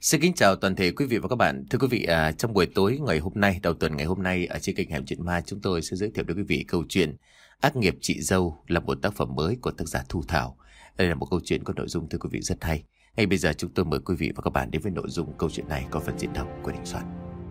Xin kính chào toàn thể quý vị và các bạn. Thưa quý vị, trong buổi tối ngày hôm nay, đầu tuần ngày hôm nay ở trên kênh Hẻm Chuyện Ma, chúng tôi sẽ giới thiệu đến quý vị câu chuyện Ác nghiệp chị dâu là một tác phẩm mới của tác giả Thu Thảo. Đây là một câu chuyện có nội dung thưa quý vị rất hay. Ngay bây giờ chúng tôi mời quý vị và các bạn đến với nội dung câu chuyện này có phần diễn đọc của Đình Soạn.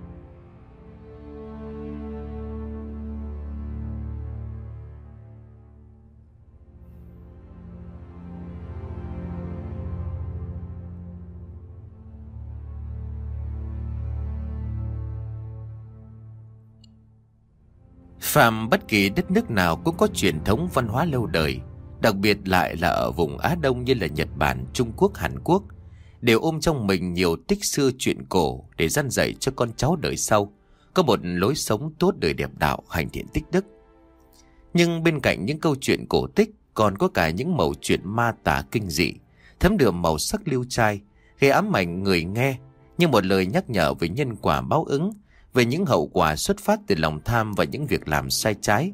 Phàm bất kỳ đất nước nào cũng có truyền thống văn hóa lâu đời, đặc biệt lại là ở vùng Á Đông như là Nhật Bản, Trung Quốc, Hàn Quốc, đều ôm trong mình nhiều tích xưa chuyện cổ để dăn dạy cho con cháu đời sau có một lối sống tốt đời đẹp đạo, hành thiện tích đức. Nhưng bên cạnh những câu chuyện cổ tích còn có cả những mẩu chuyện ma tả kinh dị, thấm đượm màu sắc liêu trai, gây ám ảnh người nghe như một lời nhắc nhở về nhân quả báo ứng, về những hậu quả xuất phát từ lòng tham và những việc làm sai trái.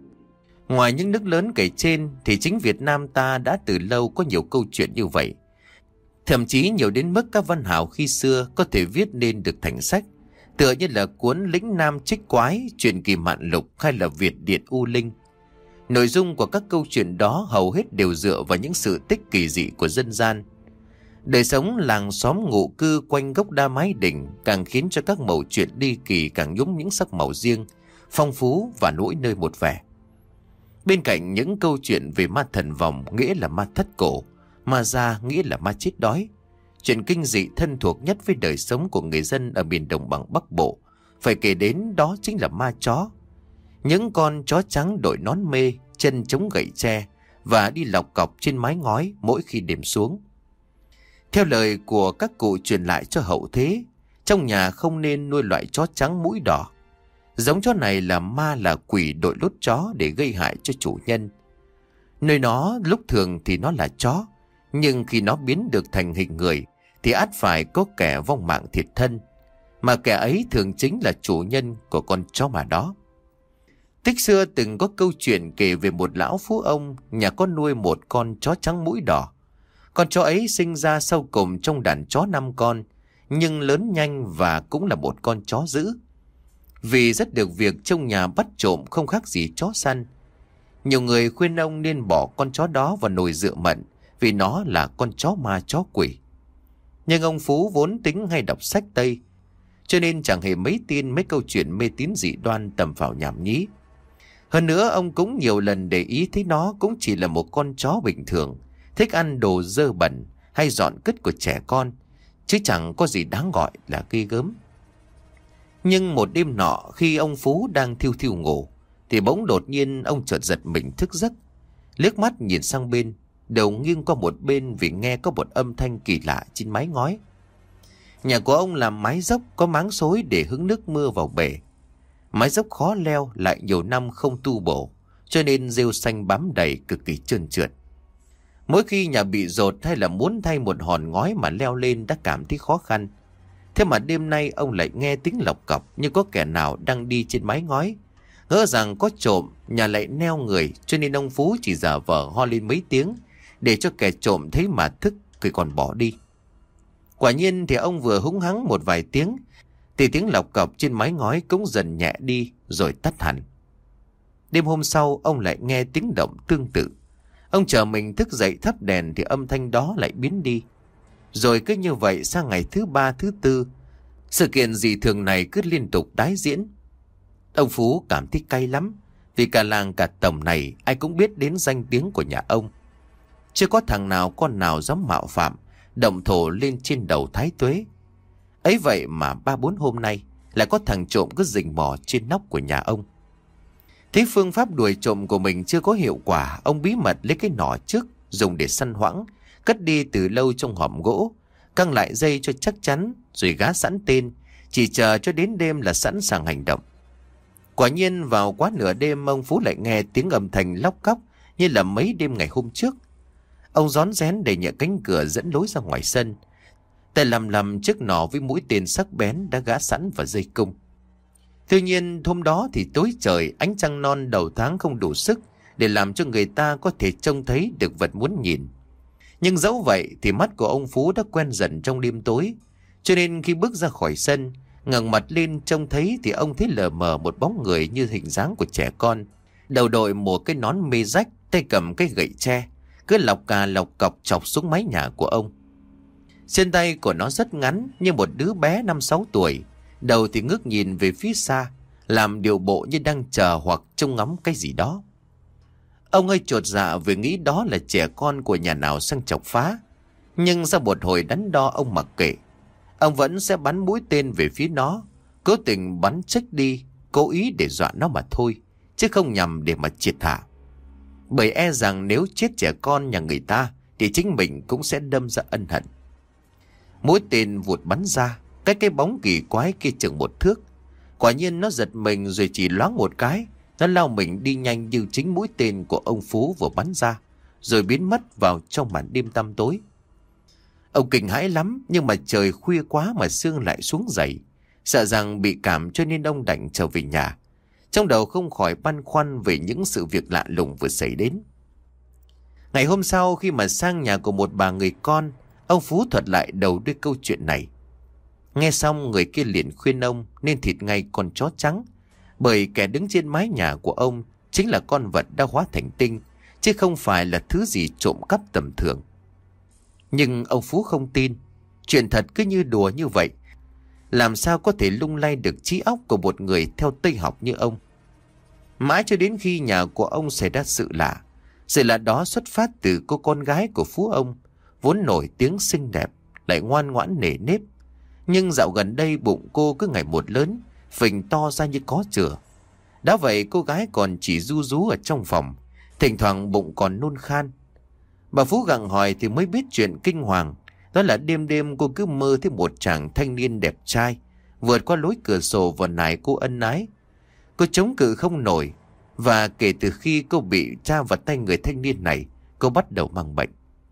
Ngoài những nước lớn kể trên thì chính Việt Nam ta đã từ lâu có nhiều câu chuyện như vậy. Thậm chí nhiều đến mức các văn hào khi xưa có thể viết nên được thành sách, tựa như là cuốn Lĩnh Nam Trích Quái, Truyện Kỳ Mạn Lục hay là Việt Điện U Linh. Nội dung của các câu chuyện đó hầu hết đều dựa vào những sự tích kỳ dị của dân gian. Đời sống làng xóm ngụ cư quanh gốc đa mái đình càng khiến cho các mẩu chuyện ly kỳ càng nhúng những sắc màu riêng, phong phú và mỗi nơi một vẻ. Bên cạnh những câu chuyện về ma thần vòng nghĩa là ma thất cổ, ma già nghĩa là ma chết đói, chuyện kinh dị thân thuộc nhất với đời sống của người dân ở miền đồng bằng Bắc Bộ phải kể đến đó chính là ma chó. Những con chó trắng đội nón mê, chân chống gậy tre và đi lọc cọc trên mái ngói mỗi khi đêm xuống. Theo lời của các cụ truyền lại cho hậu thế, trong nhà không nên nuôi loại chó trắng mũi đỏ. Giống chó này là ma là quỷ đội lốt chó để gây hại cho chủ nhân. Nơi nó lúc thường thì nó là chó, nhưng khi nó biến được thành hình người thì ắt phải có kẻ vong mạng thiệt thân, mà kẻ ấy thường chính là chủ nhân của con chó mà đó. Tích xưa từng có câu chuyện kể về một lão phú ông nhà có nuôi một con chó trắng mũi đỏ. Con chó ấy sinh ra sau cùng trong đàn chó 5 con, nhưng lớn nhanh và cũng là một con chó dữ. Vì rất được việc trong nhà bắt trộm không khác gì chó săn. Nhiều người khuyên ông nên bỏ con chó đó vào nồi rượu mận vì nó là con chó ma chó quỷ. Nhưng ông Phú vốn tính hay đọc sách Tây, cho nên chẳng hề mấy tin mấy câu chuyện mê tín dị đoan tầm phào nhảm nhí. Hơn nữa ông cũng nhiều lần để ý thấy nó cũng chỉ là một con chó bình thường, thích ăn đồ dơ bẩn hay dọn cất của trẻ con, chứ chẳng có gì đáng gọi là ghê gớm. Nhưng một đêm nọ khi ông Phú đang thiu thiu ngủ thì bỗng đột nhiên ông chợt giật mình thức giấc, liếc mắt nhìn sang bên, đầu nghiêng qua một bên vì nghe có một âm thanh kỳ lạ trên mái ngói. Nhà của ông làm mái dốc có máng xối để hứng nước mưa vào bể. Mái dốc khó leo lại nhiều năm không tu bổ, cho nên rêu xanh bám đầy cực kỳ trơn trượt. Mỗi khi nhà bị dột hay là muốn thay một hòn ngói mà leo lên đã cảm thấy khó khăn. Thế mà đêm nay ông lại nghe tiếng lọc cọc như có kẻ nào đang đi trên mái ngói. Ngỡ rằng có trộm, nhà lại neo người, cho nên ông Phú chỉ giả vờ ho lên mấy tiếng để cho kẻ trộm thấy mà thức rồi còn bỏ đi. Quả nhiên thì ông vừa húng hắng một vài tiếng thì tiếng lọc cọc trên mái ngói cũng dần nhẹ đi rồi tắt hẳn. Đêm hôm sau ông lại nghe tiếng động tương tự. Ông chờ mình thức dậy thắp đèn thì âm thanh đó lại biến đi. Rồi cứ như vậy sang ngày thứ 3, thứ 4, sự kiện dị thường này cứ liên tục tái diễn. Ông Phú cảm thấy cay lắm, vì cả làng cả tổng này ai cũng biết đến danh tiếng của nhà ông. Chưa có thằng nào con nào dám mạo phạm, động thổ lên trên đầu Thái Tuế. Ấy vậy mà 3-4 hôm nay lại có thằng trộm cứ rình mò trên nóc của nhà ông. Thấy phương pháp đuổi trộm của mình chưa có hiệu quả, ông bí mật lấy cái nỏ trước dùng để săn hoãng, cất đi từ lâu trong hòm gỗ, căng lại dây cho chắc chắn, rồi gá sẵn tên, chỉ chờ cho đến đêm là sẵn sàng hành động. Quả nhiên vào quá nửa đêm ông Phú lại nghe tiếng âm thanh lóc cóc như là mấy đêm ngày hôm trước. Ông rón rén đẩy nhẹ cánh cửa dẫn lối ra ngoài sân, tay lầm chiếc nỏ với mũi tên sắc bén đã gã sẵn vào dây cung. Tuy nhiên hôm đó thì tối trời, ánh trăng non đầu tháng không đủ sức để làm cho người ta có thể trông thấy được vật muốn nhìn. Nhưng dẫu vậy thì mắt của ông Phú đã quen dần trong đêm tối, Cho nên khi bước ra khỏi sân, ngẩng mặt lên trông thấy thì ông thấy lờ mờ một bóng người như hình dáng của trẻ con. Đầu đội một cái nón mê rách, tay cầm cái gậy tre, cứ lọc cà lọc cọc chọc xuống mái nhà của ông. Chân tay của nó rất ngắn như một đứa bé 5-6 tuổi, đầu thì ngước nhìn về phía xa, làm điệu bộ như đang chờ hoặc trông ngắm cái gì đó. Ông hơi chột dạ vì nghĩ đó là trẻ con của nhà nào sang chọc phá. Nhưng sau một hồi đắn đo ông mặc kệ. Ông vẫn sẽ bắn mũi tên về phía nó, cố tình bắn trách đi, cố ý để dọa nó mà thôi, chứ không nhằm để mà triệt hạ. Bởi e rằng nếu chết trẻ con nhà người ta thì chính mình cũng sẽ đâm ra ân hận. Mũi tên vụt bắn ra, cái bóng kỳ quái kia chừng 1 thước. Quả nhiên nó giật mình rồi chỉ loáng một cái, nó lao mình đi nhanh như chính mũi tên của ông Phú vừa bắn ra, rồi biến mất vào trong màn đêm tăm tối. Ông kinh hãi lắm, nhưng mà trời khuya quá mà sương lại xuống dày. Sợ rằng bị cảm cho nên ông đành trở về nhà. Trong đầu không khỏi băn khoăn về những sự việc lạ lùng vừa xảy đến. Ngày hôm sau khi mà sang nhà của một bà người con, ông Phú thuật lại đầu đuôi câu chuyện này. Nghe xong người kia liền khuyên ông nên thịt ngay con chó trắng, bởi kẻ đứng trên mái nhà của ông chính là con vật đã hóa thành tinh, chứ không phải là thứ gì trộm cắp tầm thường. Nhưng ông Phú không tin. Chuyện thật cứ như đùa như vậy, làm sao có thể lung lay được trí óc của một người theo Tây học như ông. Mãi cho đến khi nhà của ông xảy ra sự lạ. Sự lạ đó xuất phát từ cô con gái của Phú ông, vốn nổi tiếng xinh đẹp, lại ngoan ngoãn nề nếp. Nhưng dạo gần đây bụng cô cứ ngày một lớn, phình to ra như có chửa. Đã vậy cô gái còn chỉ ru rú ở trong phòng, thỉnh thoảng bụng còn nôn khan. Bà Phú gặng hỏi thì mới biết chuyện kinh hoàng. Đó là đêm đêm cô cứ mơ thấy một chàng thanh niên đẹp trai vượt qua lối cửa sổ và nài cô ân ái. Cô chống cự không nổi, và kể từ khi cô bị tra vào tay người thanh niên này, cô bắt đầu mang bệnh.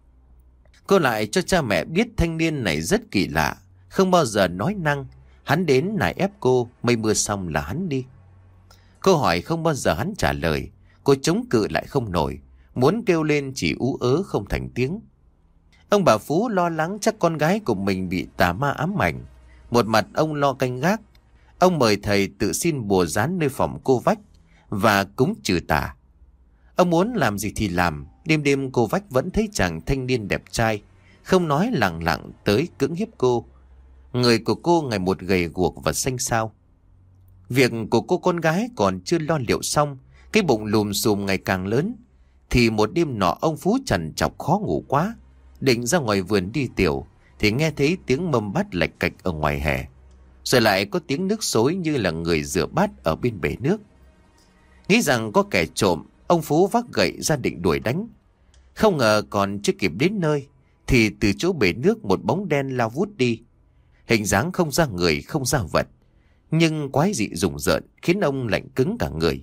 Cô lại cho cha mẹ biết thanh niên này rất kỳ lạ, không bao giờ nói năng. Hắn đến nài ép cô, mây mưa xong là hắn đi. Cô hỏi không bao giờ hắn trả lời. Cô chống cự lại không nổi, muốn kêu lên chỉ ú ớ không thành tiếng. Ông bà Phú lo lắng chắc con gái của mình bị tà ma ám ảnh. Một mặt ông lo canh gác. Ông mời thầy tự xin bùa dán nơi phòng cô vách và cúng trừ tà. Ông muốn làm gì thì làm. Đêm đêm cô vách vẫn thấy chàng thanh niên đẹp trai, không nói lẳng lặng tới cưỡng hiếp cô. Người của cô ngày một gầy guộc và xanh xao. Việc của cô con gái còn chưa lo liệu xong, cái bụng lùm xùm ngày càng lớn. Thì một đêm nọ ông Phú trằn trọc khó ngủ quá, định ra ngoài vườn đi tiểu, thì nghe thấy tiếng mâm bát lạch cạch ở ngoài hè. Rồi lại có tiếng nước xối như là người rửa bát ở bên bể nước. Nghĩ rằng có kẻ trộm, ông Phú vác gậy ra định đuổi đánh. Không ngờ còn chưa kịp đến nơi thì từ chỗ bể nước một bóng đen lao vút đi. Hình dáng không ra người không ra vật, nhưng quái dị rùng rợn khiến ông lạnh cứng cả người.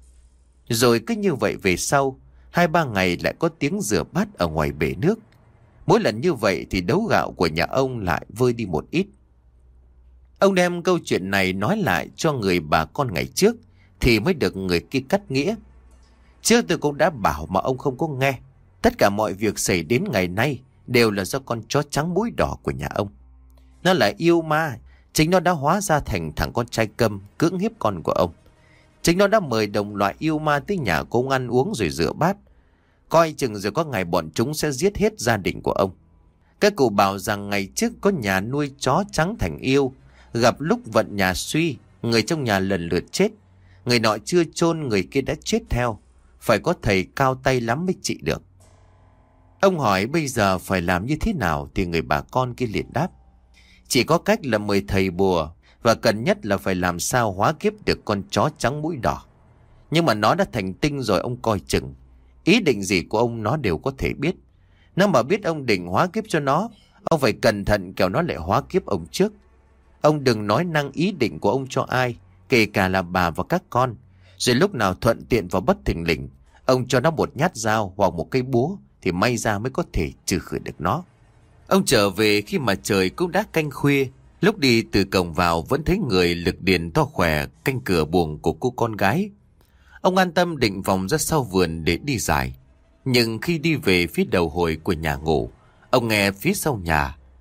Rồi cứ như vậy về sau 2-3 ngày lại có tiếng rửa bát ở ngoài bể nước. Mỗi lần như vậy thì đấu gạo của nhà ông lại vơi đi một ít. Ông đem câu chuyện này nói lại cho người bà con ngày trước thì mới được người kia cắt nghĩa. Trước tôi cũng đã bảo mà ông không có nghe. Tất cả mọi việc xảy đến ngày nay đều là do con chó trắng mũi đỏ của nhà ông. Nó là yêu ma. Chính nó đã hóa ra thành thằng con trai câm cưỡng hiếp con của ông. Chính nó đã mời đồng loại yêu ma tới nhà của ông ăn uống rồi rửa bát. Coi chừng rồi có ngày bọn chúng sẽ giết hết gia đình của ông. Các cụ bảo rằng ngày trước có nhà nuôi chó trắng thành yêu, gặp lúc vận nhà suy, người trong nhà lần lượt chết. Người nọ chưa chôn người kia đã chết theo. Phải có thầy cao tay lắm mới trị được. Ông hỏi bây giờ phải làm như thế nào thì người bà con kia liền đáp. Chỉ có cách là mời thầy bùa, và cần nhất là phải làm sao hóa kiếp được con chó trắng mũi đỏ. Nhưng mà nó đã thành tinh rồi ông coi chừng. Ý định gì của ông nó đều có thể biết. Nếu mà biết ông định hóa kiếp cho nó, ông phải cẩn thận kẻo nó lại hóa kiếp ông trước. Ông đừng nói năng ý định của ông cho ai, kể cả là bà và các con. Rồi lúc nào thuận tiện và bất thình lình, ông cho nó một nhát dao hoặc một cây búa thì may ra mới có thể trừ khử được nó. Ông trở về khi mà trời cũng đã canh khuya. Lúc đi từ cổng vào vẫn thấy người lực điền to khỏe canh cửa buồng của cô con gái. Ông an tâm định vòng ra sau vườn để đi dài. Nhưng khi đi về phía đầu hồi của nhà ngủ, ông nghe phía sau nhà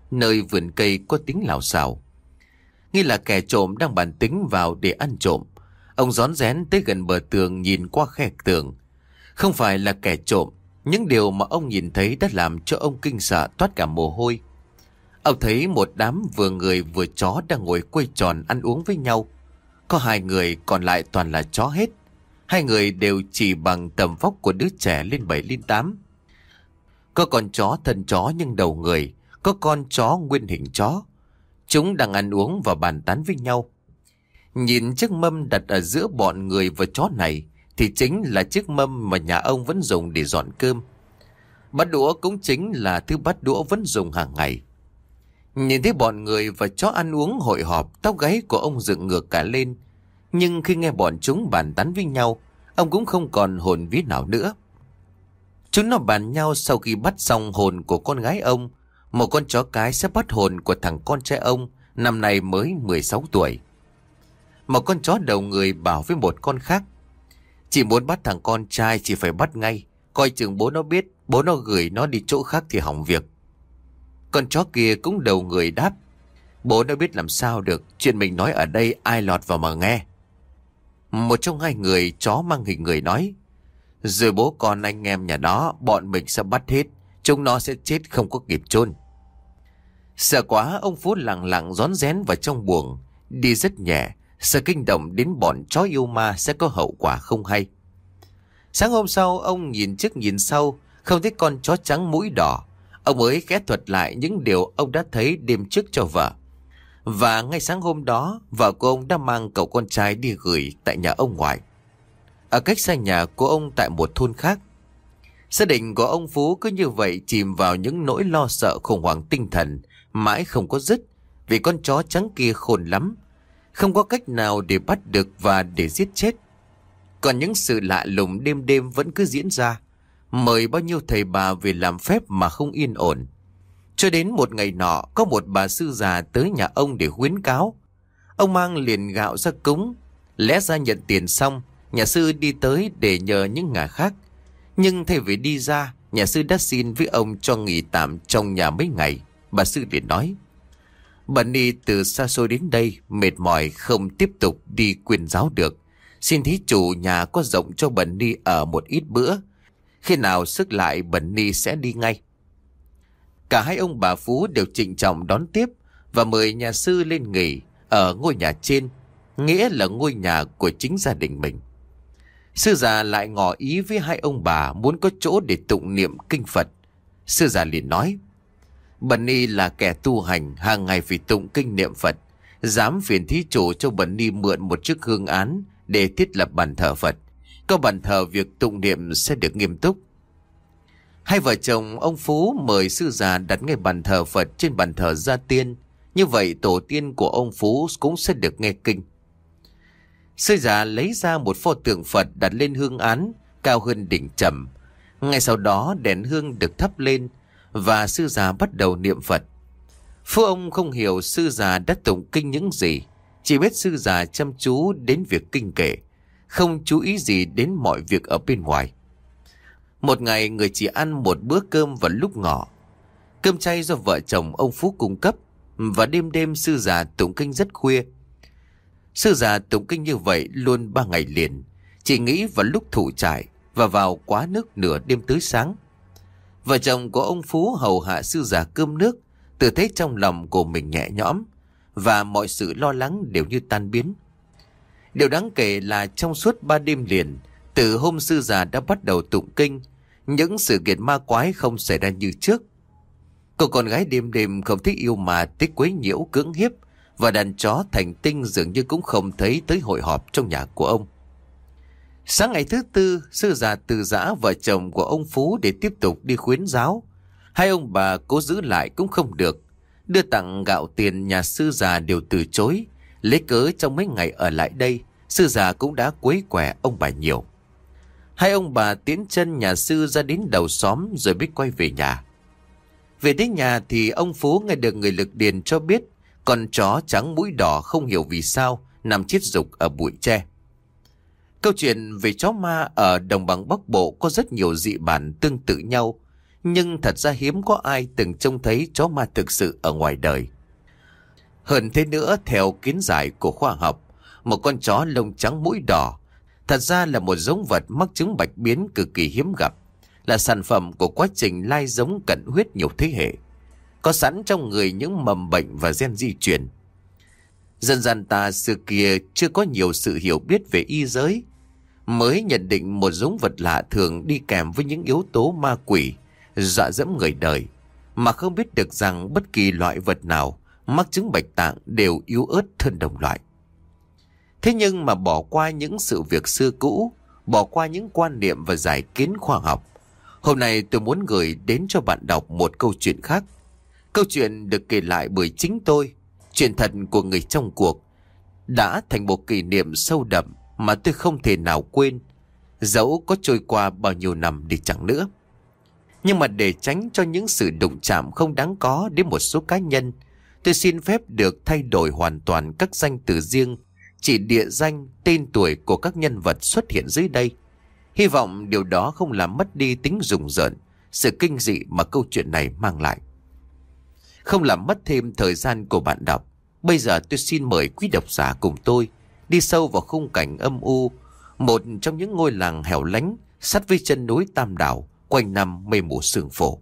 nơi vườn cây có tiếng lào xào. Nghi là kẻ trộm đang bàn tính vào để ăn trộm. Ông rón rén tới gần bờ tường nhìn qua khe tường. Không phải là kẻ trộm, những điều mà ông nhìn thấy đã làm cho ông kinh sợ toát cả mồ hôi. Ông thấy một đám vừa người vừa chó đang ngồi quây tròn ăn uống với nhau. Có 2 người, còn lại toàn là chó hết. 2 người đều chỉ bằng tầm vóc của đứa trẻ lên 7 lên 8. Có con chó thân chó nhưng đầu người, có con chó nguyên hình chó. Chúng đang ăn uống và bàn tán với nhau. Nhìn chiếc mâm đặt ở giữa bọn người và chó này thì chính là chiếc mâm mà nhà ông vẫn dùng để dọn cơm. Bát đũa cũng chính là thứ bát đũa vẫn dùng hàng ngày. Nhìn thấy bọn người và chó ăn uống hội họp, tóc gáy của ông dựng ngược cả lên. Nhưng khi nghe bọn chúng bàn tán với nhau, ông cũng không còn hồn vía nào nữa. Chúng nó bàn nhau sau khi bắt xong hồn của con gái ông, một con chó cái sẽ bắt hồn của thằng con trai ông, năm nay mới 16 tuổi. Một con chó đầu người bảo với một con khác: "Chỉ muốn bắt thằng con trai chỉ phải bắt ngay, coi chừng bố nó biết, bố nó gửi nó đi chỗ khác thì hỏng việc." Con chó kia cũng đầu người đáp: "Bố nó biết làm sao được, chuyện mình nói ở đây ai lọt vào mà nghe." Một trong 2 người chó mang hình người nói: "Rồi bố con anh em nhà đó, bọn mình sẽ bắt hết, chúng nó sẽ chết không có kịp chôn." Sợ quá, ông Phú lặng lặng rón rén vào trong buồng, đi rất nhẹ, sợ kinh động đến bọn chó yêu ma sẽ có hậu quả không hay. Sáng hôm sau, ông nhìn trước nhìn sau, không thấy con chó trắng mũi đỏ. Ông mới ghé thuật lại những điều ông đã thấy đêm trước cho vợ. Và ngay sáng hôm đó, vợ của ông đã mang cậu con trai đi gửi tại nhà ông ngoại, ở cách xa nhà của ông tại một thôn khác. Gia đình của ông Phú cứ như vậy chìm vào những nỗi lo sợ khủng hoảng tinh thần mãi không có dứt, vì con chó trắng kia khôn lắm, không có cách nào để bắt được và để giết chết. Còn những sự lạ lùng đêm đêm vẫn cứ diễn ra, mời bao nhiêu thầy bà về làm phép mà không yên ổn. Cho đến một ngày nọ, có một bà sư già tới nhà ông để khuyến cáo. Ông mang liền gạo ra cúng. Lẽ ra nhận tiền xong, nhà sư đi tới để nhờ những ngả khác. Nhưng thay vì đi ra, nhà sư đã xin với ông cho nghỉ tạm trong nhà mấy ngày. Bà sư liền nói: "Bần ni từ xa xôi đến đây, mệt mỏi không tiếp tục đi quyên giáo được. Xin thí chủ nhà có rộng cho bần ni ở một ít bữa. Khi nào sức lại bần ni sẽ đi ngay." Cả 2 ông bà Phú đều trịnh trọng đón tiếp và mời nhà sư lên nghỉ ở ngôi nhà trên, nghĩa là ngôi nhà của chính gia đình mình. Sư già lại ngỏ ý với 2 ông bà muốn có chỗ để tụng niệm kinh Phật. Sư già liền nói: "Bần ni là kẻ tu hành, hàng ngày phải tụng kinh niệm Phật. Dám phiền thí chủ cho bần ni mượn một chiếc hương án để thiết lập bàn thờ Phật. Có bàn thờ việc tụng niệm sẽ được nghiêm túc." 2 vợ chồng ông Phú mời sư già đặt ngay bàn thờ Phật trên bàn thờ gia tiên. Như vậy tổ tiên của ông Phú cũng sẽ được nghe kinh. Sư già lấy ra một pho tượng Phật đặt lên hương án cao hơn đỉnh trầm. Ngay sau đó đèn hương được thắp lên và sư già bắt đầu niệm Phật. Phú ông không hiểu sư già đã tụng kinh những gì, chỉ biết sư già chăm chú đến việc kinh kệ, không chú ý gì đến mọi việc ở bên ngoài. Một ngày người chỉ ăn một bữa cơm vào lúc ngọ. Cơm chay do vợ chồng ông Phú cung cấp, và đêm đêm sư già tụng kinh rất khuya. Sư già tụng kinh như vậy luôn 3 ngày liền, chỉ nghĩ vào lúc thủ trại và vào quá nước nửa đêm tới sáng. Vợ chồng của ông Phú hầu hạ sư già cơm nước, tự thấy trong lòng của mình nhẹ nhõm và mọi sự lo lắng đều như tan biến. Điều đáng kể là trong suốt 3 đêm liền, từ hôm sư già đã bắt đầu tụng kinh, những sự kiện ma quái không xảy ra như trước. Cô con gái đêm đêm không thích yêu mà thích quấy nhiễu cưỡng hiếp, và đàn chó thành tinh dường như cũng không thấy tới hội họp trong nhà của ông. Sáng ngày thứ Tư, sư già từ giã vợ chồng của ông Phú để tiếp tục đi khuyến giáo. 2 ông bà cố giữ lại cũng không được. Đưa tặng gạo tiền nhà sư già đều từ chối, lấy cớ trong mấy ngày ở lại đây, sư già cũng đã quấy quẻ ông bà nhiều. 2 ông bà tiến chân nhà sư ra đến đầu xóm rồi biết quay về nhà. Về đến nhà thì ông Phú nghe được người lực điền cho biết con chó trắng mũi đỏ không hiểu vì sao nằm chết rục ở bụi tre. Câu chuyện về chó ma ở đồng bằng Bắc Bộ có rất nhiều dị bản tương tự nhau, Nhưng thật ra hiếm có ai từng trông thấy chó ma thực sự ở ngoài đời. Hơn thế nữa, theo kiến giải của khoa học, một con chó lông trắng mũi đỏ thật ra là một giống vật mắc chứng bạch biến cực kỳ hiếm gặp, là sản phẩm của quá trình lai giống cận huyết nhiều thế hệ, có sẵn trong người những mầm bệnh và gen di truyền. Dân gian ta xưa kia chưa có nhiều sự hiểu biết về y giới, mới nhận định một giống vật lạ thường đi kèm với những yếu tố ma quỷ, dọa dẫm người đời, mà không biết được rằng bất kỳ loại vật nào mắc chứng bạch tạng đều yếu ớt hơn đồng loại. Thế nhưng mà bỏ qua những sự việc xưa cũ, bỏ qua những quan niệm và giải kiến khoa học, hôm nay tôi muốn gửi đến cho bạn đọc một câu chuyện khác. Câu chuyện được kể lại bởi chính tôi, chuyện thật của người trong cuộc, đã thành một kỷ niệm sâu đậm mà tôi không thể nào quên, dẫu có trôi qua bao nhiêu năm đi chăng nữa. Nhưng mà để tránh cho những sự đụng chạm không đáng có đến một số cá nhân, tôi xin phép được thay đổi hoàn toàn các danh từ riêng, chỉ địa danh, tên tuổi của các nhân vật xuất hiện dưới đây. Hy vọng điều đó không làm mất đi tính rùng rợn, sự kinh dị mà câu chuyện này mang lại. Không làm mất thêm thời gian của bạn đọc, bây giờ tôi xin mời quý độc giả cùng tôi đi sâu vào khung cảnh âm u, một trong những ngôi làng hẻo lánh sát với chân núi Tam Đảo, quanh năm mây mù sương phổ.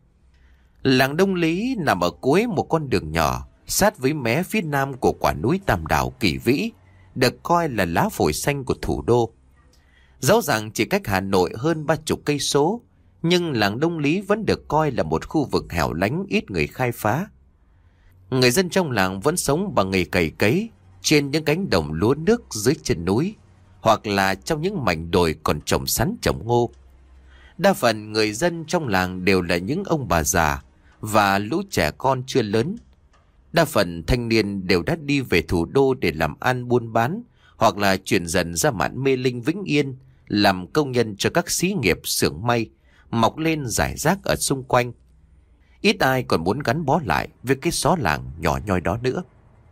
Làng Đông Lý nằm ở cuối một con đường nhỏ, sát với mé phía nam của quả núi Tam Đảo kỳ vĩ, được coi là lá phổi xanh của thủ đô. Dẫu rằng chỉ cách Hà Nội hơn 30 cây số, nhưng làng Đông Lý vẫn được coi là một khu vực hẻo lánh ít người khai phá. Người dân trong làng vẫn sống bằng nghề cày cấy trên những cánh đồng lúa nước dưới chân núi, hoặc là trong những mảnh đồi còn trồng sắn trồng ngô. Đa phần người dân trong làng đều là những ông bà già và lũ trẻ con chưa lớn. Đa phần thanh niên đều đã đi về thủ đô để làm ăn buôn bán, hoặc là chuyển dần ra mạn Mê Linh Vĩnh Yên làm công nhân cho các xí nghiệp xưởng may mọc lên rải rác ở xung quanh. Ít ai còn muốn gắn bó lại với cái xó làng nhỏ nhoi đó nữa.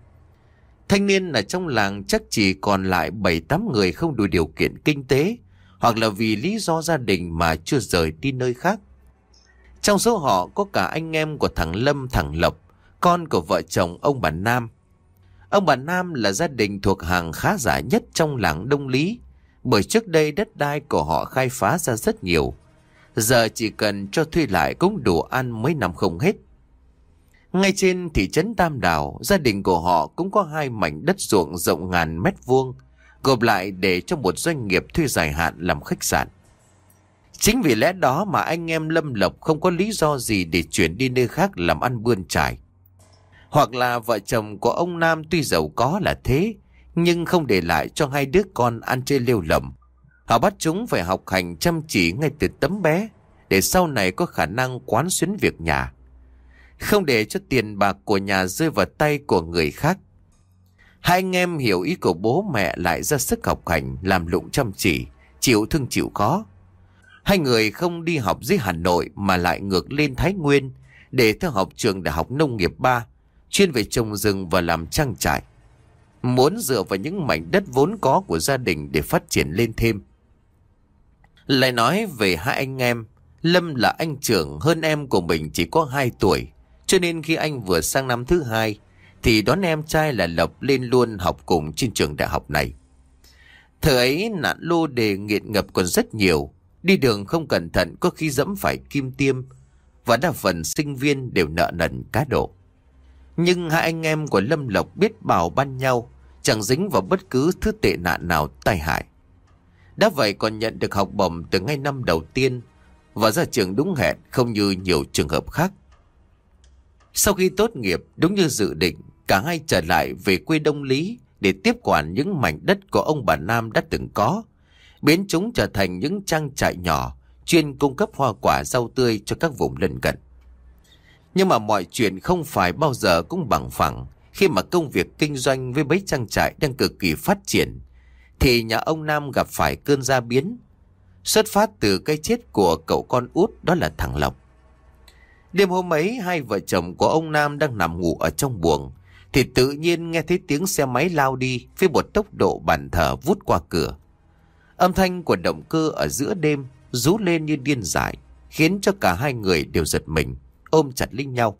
Thanh niên ở trong làng chắc chỉ còn lại 7-8 người không đủ điều kiện kinh tế, hoặc là vì lý do gia đình mà chưa rời đi nơi khác. Trong số họ có cả anh em của thằng Lâm, thằng Lộc, con của vợ chồng ông bà Nam. Ông bà Nam là gia đình thuộc hàng khá giả nhất trong làng Đông Lý, bởi trước đây đất đai của họ khai phá ra rất nhiều. Giờ chỉ cần cho thuê lại cũng đủ ăn mấy năm không hết. Ngay trên thị trấn Tam Đảo, gia đình của họ cũng có 2 mảnh đất ruộng rộng ngàn mét vuông, gộp lại để cho một doanh nghiệp thuê dài hạn làm khách sạn. Chính vì lẽ đó mà anh em Lâm Lộc không có lý do gì để chuyển đi nơi khác làm ăn bươn trải. Hoặc là vợ chồng của ông Nam tuy giàu có là thế, nhưng không để lại cho 2 đứa con ăn chơi lêu lỏng. Họ bắt chúng phải học hành chăm chỉ ngay từ tấm bé, để sau này có khả năng quán xuyến việc nhà, không để cho tiền bạc của nhà rơi vào tay của người khác. 2 anh em hiểu ý của bố mẹ lại ra sức học hành, làm lụng chăm chỉ, chịu thương chịu khó. 2 người không đi học dưới Hà Nội mà lại ngược lên Thái Nguyên để theo học trường Đại học Nông nghiệp 3, chuyên về trồng rừng và làm trang trại, muốn dựa vào những mảnh đất vốn có của gia đình để phát triển lên thêm. Lại nói về 2 anh em, Lâm là anh trưởng, hơn em của mình chỉ có 2 tuổi, cho nên khi anh vừa sang năm thứ 2 thì đón em trai là Lộc lên luôn học cùng trên trường đại học này. Thời ấy nạn lô đề nghiện ngập còn rất nhiều, đi đường không cẩn thận có khi dẫm phải kim tiêm, và đa phần sinh viên đều nợ nần cá độ. Nhưng 2 anh em của Lâm Lộc biết bào ban nhau, chẳng dính vào bất cứ thứ tệ nạn nào tai hại. Đã vậy còn nhận được học bổng từ ngay năm đầu tiên và ra trường đúng hẹn, không như nhiều trường hợp khác. Sau khi tốt nghiệp, đúng như dự định, cả hai trở lại về quê Đông Lý để tiếp quản những mảnh đất của ông bà Nam đã từng có, biến chúng trở thành những trang trại nhỏ chuyên cung cấp hoa quả rau tươi cho các vùng lân cận. Nhưng mà mọi chuyện không phải bao giờ cũng bằng phẳng. Khi mà công việc kinh doanh với mấy trang trại đang cực kỳ phát triển, thì nhà ông Nam gặp phải cơn gia biến, xuất phát từ cái chết của cậu con út, đó là thằng Lộc. Đêm hôm ấy, 2 vợ chồng của ông Nam đang nằm ngủ ở trong buồng, thì tự nhiên nghe thấy tiếng xe máy lao đi với một tốc độ bàn thờ vút qua cửa. Âm thanh của động cơ ở giữa đêm rú lên như điên dại. khiến cho cả hai người đều giật mình, ôm chặt lấy nhau.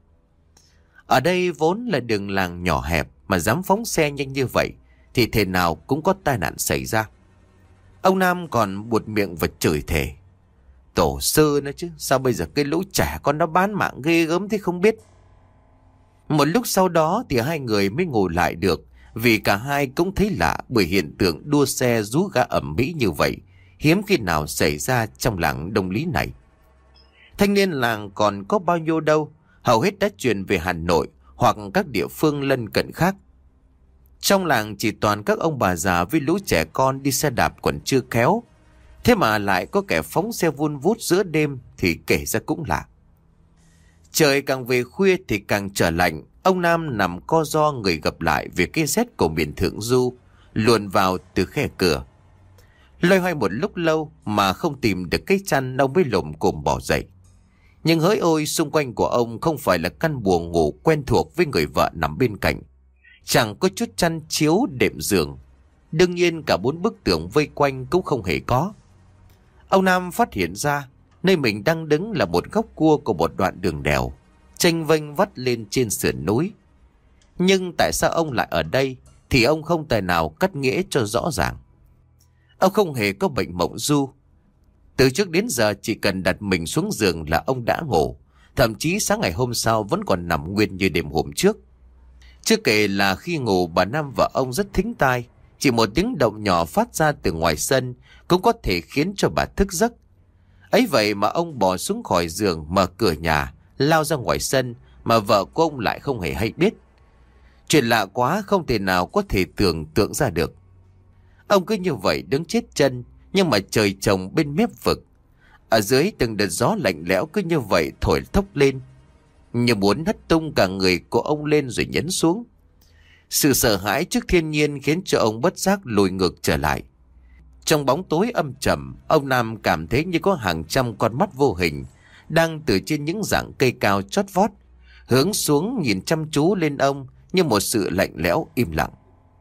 Ở đây vốn là đường làng nhỏ hẹp, mà dám phóng xe nhanh như vậy thì thể nào cũng có tai nạn xảy ra. Ông Nam còn buột miệng và chửi thề: tổ sư nữa chứ, sao bây giờ cái lũ trẻ con nó bán mạng ghê gớm thế không biết. Một lúc sau đó thì hai người mới ngồi lại được, vì cả hai cũng thấy lạ, bởi hiện tượng đua xe rú ga ầm ĩ như vậy hiếm khi nào xảy ra trong làng Đông Lý này. Thanh niên làng còn có bao nhiêu đâu, hầu hết đã chuyển về Hà Nội hoặc các địa phương lân cận khác. Trong làng chỉ toàn các ông bà già với lũ trẻ con đi xe đạp còn chưa khéo, thế mà lại có kẻ phóng xe vun vút giữa đêm thì kể ra cũng lạ. Trời càng về khuya thì càng trở lạnh. Ông Nam nằm co ro người gập lại vì cái rét của miền Thượng Du luồn vào từ khe cửa. Loay hoay một lúc lâu mà không tìm được cái chăn, ông mới lồm cồm bỏ dậy. Nhưng hỡi ôi, xung quanh của ông không phải là căn buồng ngủ quen thuộc với người vợ nằm bên cạnh. Chẳng có chút chăn chiếu đệm giường. Đương nhiên cả 4 bức tường vây quanh cũng không hề có. Ông Nam phát hiện ra nơi mình đang đứng là một góc cua của một đoạn đường đèo chênh vênh vắt lên trên sườn núi. Nhưng tại sao ông lại ở đây thì ông không tài nào cắt nghĩa cho rõ ràng. Ông không hề có bệnh mộng du. Từ trước đến giờ chỉ cần đặt mình xuống giường là ông đã ngủ. Thậm chí sáng ngày hôm sau vẫn còn nằm nguyên như đêm hôm trước. Chưa kể là khi ngủ bà Nam vợ ông rất thính tai. Chỉ một tiếng động nhỏ phát ra từ ngoài sân cũng có thể khiến cho bà thức giấc. Ấy vậy mà ông bò xuống khỏi giường, mở cửa nhà, lao ra ngoài sân mà vợ của ông lại không hề hay biết. Chuyện lạ quá, không thể nào có thể tưởng tượng ra được. Ông cứ như vậy đứng chết chân, nhưng mà trời trồng bên mép vực. Ở dưới từng đợt gió lạnh lẽo cứ như vậy thổi thốc lên, như muốn hất tung cả người của ông lên rồi nhấn xuống. Sự sợ hãi trước thiên nhiên khiến cho ông bất giác lùi ngược trở lại. Trong bóng tối âm trầm, ông Nam cảm thấy như có hàng trăm con mắt vô hình đang từ trên những rặng cây cao chót vót hướng xuống nhìn chăm chú lên ông như một sự lạnh lẽo im lặng.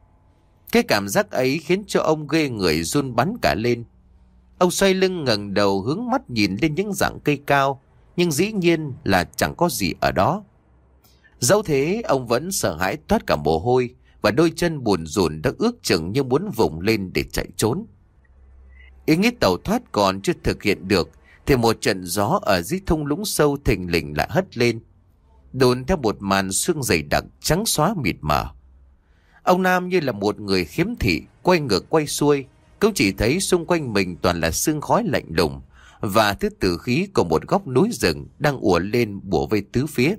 Cái cảm giác ấy khiến cho ông ghê người run bắn cả lên. Ông xoay lưng ngẩng đầu hướng mắt nhìn lên những rặng cây cao, nhưng dĩ nhiên là chẳng có gì ở đó. Dẫu thế ông vẫn sợ hãi toát cả mồ hôi, và đôi chân buồn rùn đã ước chừng như muốn vùng lên để chạy trốn. Ý nghĩ tẩu thoát còn chưa thực hiện được thì một trận gió ở dưới thung lũng sâu thình lình lại hất lên, đồn theo một màn sương dày đặc trắng xóa mịt mờ. Ông Nam như là một người khiếm thị, quay ngược quay xuôi, cũng chỉ thấy xung quanh mình toàn là sương khói lạnh lùng và thứ tử khí của một góc núi rừng đang ùa lên bủa vây tứ phía.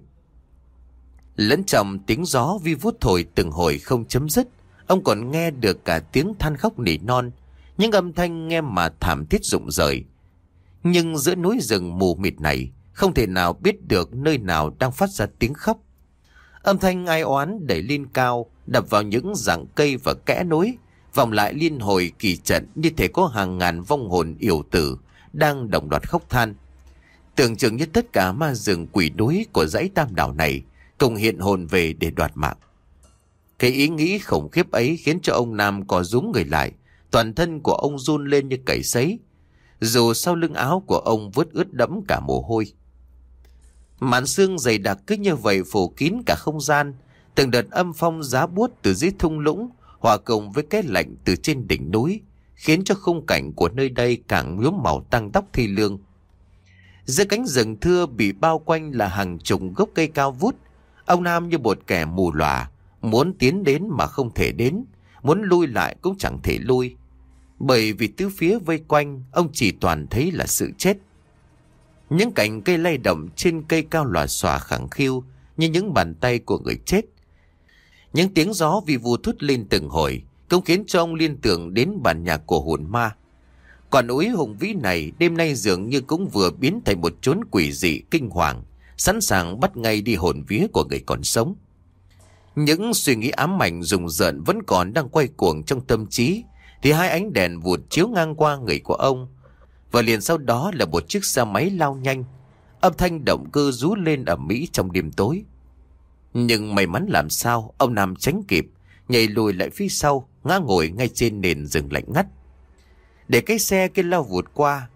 Lẫn trong tiếng gió vi vút thổi từng hồi không chấm dứt, ông còn nghe được cả tiếng than khóc nỉ non, những âm thanh nghe mà thảm thiết rụng rời. Nhưng giữa núi rừng mù mịt này không thể nào biết được nơi nào đang phát ra tiếng khóc. Âm thanh ai oán đẩy lên cao, đập vào những rặng cây và kẽ núi, vòng lại liên hồi kỳ trận như thể có hàng ngàn vong hồn yểu tử đang đồng loạt khóc than. Tưởng chừng như tất cả ma rừng quỷ núi của dãy Tam Đảo này cùng hiện hồn về để đoạt mạng. Cái ý nghĩ khủng khiếp ấy khiến cho ông Nam co rúm người lại, toàn thân của ông run lên như cầy sấy, dù sau lưng áo của ông vớt ướt đẫm cả mồ hôi. Màn sương dày đặc cứ như vậy phủ kín cả không gian, từng đợt âm phong giá buốt từ dưới thung lũng hòa cùng với cái lạnh từ trên đỉnh núi, khiến cho khung cảnh của nơi đây càng nhuốm màu tang tóc thi lương. Giữa cánh rừng thưa bị bao quanh là hàng chục gốc cây cao vút, ông Nam như một kẻ mù lòa, muốn tiến đến mà không thể đến, muốn lui lại cũng chẳng thể lui, bởi vì tứ phía vây quanh ông chỉ toàn thấy là sự chết. Những cành cây lay động trên cây cao lòa xòa khẳng khiu như những bàn tay của người chết. Những tiếng gió vi vu thút lên từng hồi cũng khiến cho ông liên tưởng đến bản nhạc của hồn ma. Còn núi hùng vĩ này đêm nay dường như cũng vừa biến thành một chốn quỷ dị kinh hoàng, sẵn sàng bắt ngay đi hồn vía của người còn sống. Những suy nghĩ ám ảnh rùng rợn vẫn còn đang quay cuồng trong tâm trí, thì hai ánh đèn vụt chiếu ngang qua người của ông, và liền sau đó là một chiếc xe máy lao nhanh, âm thanh động cơ rú lên ầm ĩ trong đêm tối. Nhưng may mắn làm sao ông Nam tránh kịp, nhảy lùi lại phía sau, ngã ngồi ngay trên nền rừng lạnh ngắt. Để cái xe kia lao vụt qua,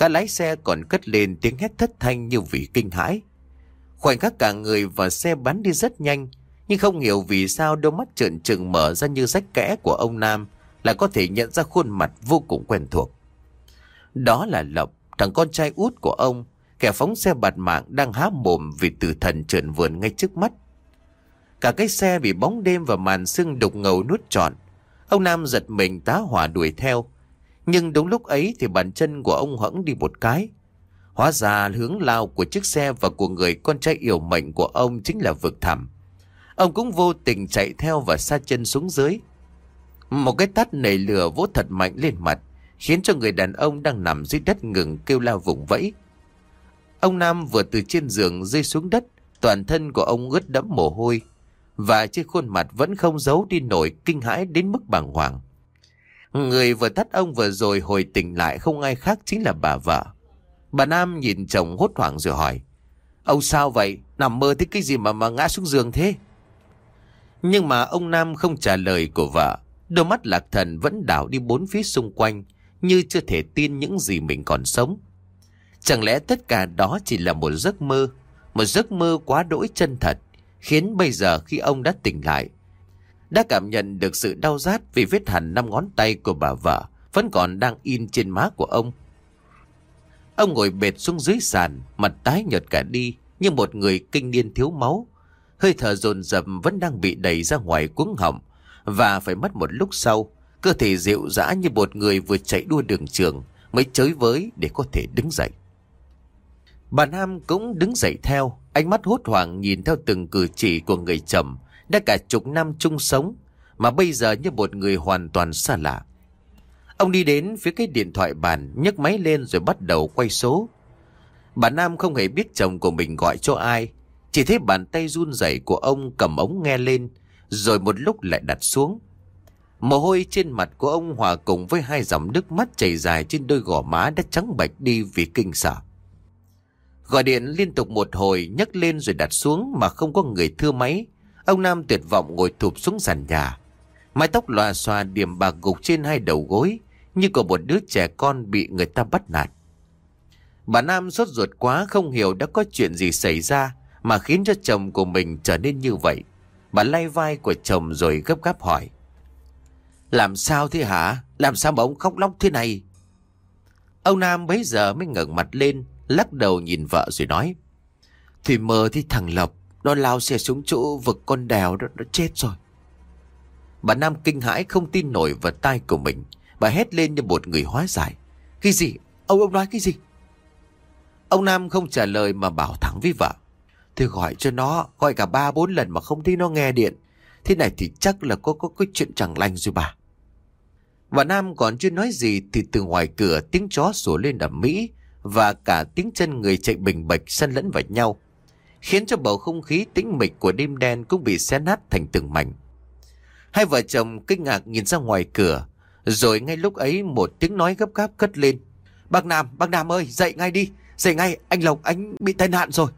Cả lái xe còn cất lên tiếng hét thất thanh như vì kinh hãi. Khoảnh khắc cả người và xe bắn đi rất nhanh, nhưng không hiểu vì sao đôi mắt trợn trừng mở ra như rách kẽ của ông Nam lại có thể nhận ra khuôn mặt vô cùng quen thuộc. Đó là Lộc, thằng con trai út của ông, kẻ phóng xe bạt mạng đang há mồm vì tử thần trườn vườn ngay trước mắt. Cả cái xe bị bóng đêm và màn sương đục ngầu nuốt trọn. Ông Nam giật mình tá hỏa đuổi theo. Nhưng đúng lúc ấy thì bàn chân của ông hẫng đi một cái. Hóa ra hướng lao của chiếc xe và của người con trai yêu mệnh của ông chính là vực thẳm. Ông cũng vô tình chạy theo và sa chân xuống dưới. Một cái tát nảy lửa vỗ thật mạnh lên mặt, khiến cho người đàn ông đang nằm dưới đất ngừng kêu la vùng vẫy. Ông Nam vừa từ trên giường rơi xuống đất, toàn thân của ông ướt đẫm mồ hôi, và trên khuôn mặt vẫn không giấu đi nổi kinh hãi đến mức bàng hoàng. Người vừa tát ông vừa rồi hồi tỉnh lại không ai khác chính là bà vợ. Bà Nam nhìn chồng hốt hoảng rồi hỏi: "Ông sao vậy? Nằm mơ thấy cái gì mà ngã xuống giường thế?" Nhưng mà ông Nam không trả lời của vợ. Đôi mắt lạc thần vẫn đảo đi bốn phía xung quanh, như chưa thể tin những gì mình còn sống. Chẳng lẽ tất cả đó chỉ là một giấc mơ, một giấc mơ quá đỗi chân thật, khiến bây giờ khi ông đã tỉnh lại, đã cảm nhận được sự đau rát vì vết hằn 5 ngón tay của bà vợ vẫn còn đang in trên má của ông. Ông ngồi bệt xuống dưới sàn, mặt tái nhợt cả đi như một người kinh niên thiếu máu. Hơi thở dồn dập vẫn đang bị đẩy ra ngoài cuống họng, và phải mất một lúc sau, cơ thể rệu rã như một người vừa chạy đua đường trường mới chới với để có thể đứng dậy. Bà Nam cũng đứng dậy theo, ánh mắt hốt hoảng nhìn theo từng cử chỉ của người chồng đã cả chục năm chung sống mà bây giờ như một người hoàn toàn xa lạ. Ông đi đến phía cái điện thoại bàn, nhấc máy lên rồi bắt đầu quay số. Bà Nam không hề biết chồng của mình gọi cho ai, chỉ thấy bàn tay run rẩy của ông cầm ống nghe lên, rồi một lúc lại đặt xuống. Mồ hôi trên mặt của ông hòa cùng với hai dòng nước mắt chảy dài trên đôi gò má đã trắng bệch đi vì kinh sợ. Gọi điện liên tục một hồi, nhấc lên rồi đặt xuống mà không có người thưa máy. Ông Nam tuyệt vọng ngồi thụp xuống sàn nhà. Mái tóc lòa xòa điểm bạc gục trên hai đầu gối, như của một đứa trẻ con bị người ta bắt nạt. Bà Nam sốt ruột quá, không hiểu đã có chuyện gì xảy ra mà khiến cho chồng của mình trở nên như vậy. Bà lay vai của chồng rồi gấp gáp hỏi: "Làm sao thế hả? Làm sao mà ông khóc lóc thế này?" Ông Nam bấy giờ mới ngẩng mặt lên, lắc đầu nhìn vợ rồi nói: "Thì mơ thì thằng Lộc nó lao xe xuống chỗ vực con đèo đó, nó chết rồi." Bà Nam kinh hãi không tin nổi vào tai của mình. Bà hét lên như một người hóa giải: "Cái gì? Ông nói cái gì?" Ông Nam không trả lời mà bảo thẳng với vợ: "Thì gọi cho nó, gọi cả 3-4 lần mà không thấy nó nghe điện. Thế này thì chắc là có cái chuyện chẳng lành rồi bà." Bà Nam còn chưa nói gì thì từ ngoài cửa tiếng chó sủa lên ầm ĩ, và cả tiếng chân người chạy bình bịch xen lẫn vào nhau, khiến cho bầu không khí tĩnh mịch của đêm đen cũng bị xé nát thành từng mảnh. Hai vợ chồng kinh ngạc nhìn ra ngoài cửa, rồi ngay lúc ấy một tiếng nói gấp gáp cất lên: bác Nam ơi, dậy ngay đi, dậy ngay, anh Lộc anh bị tai nạn rồi."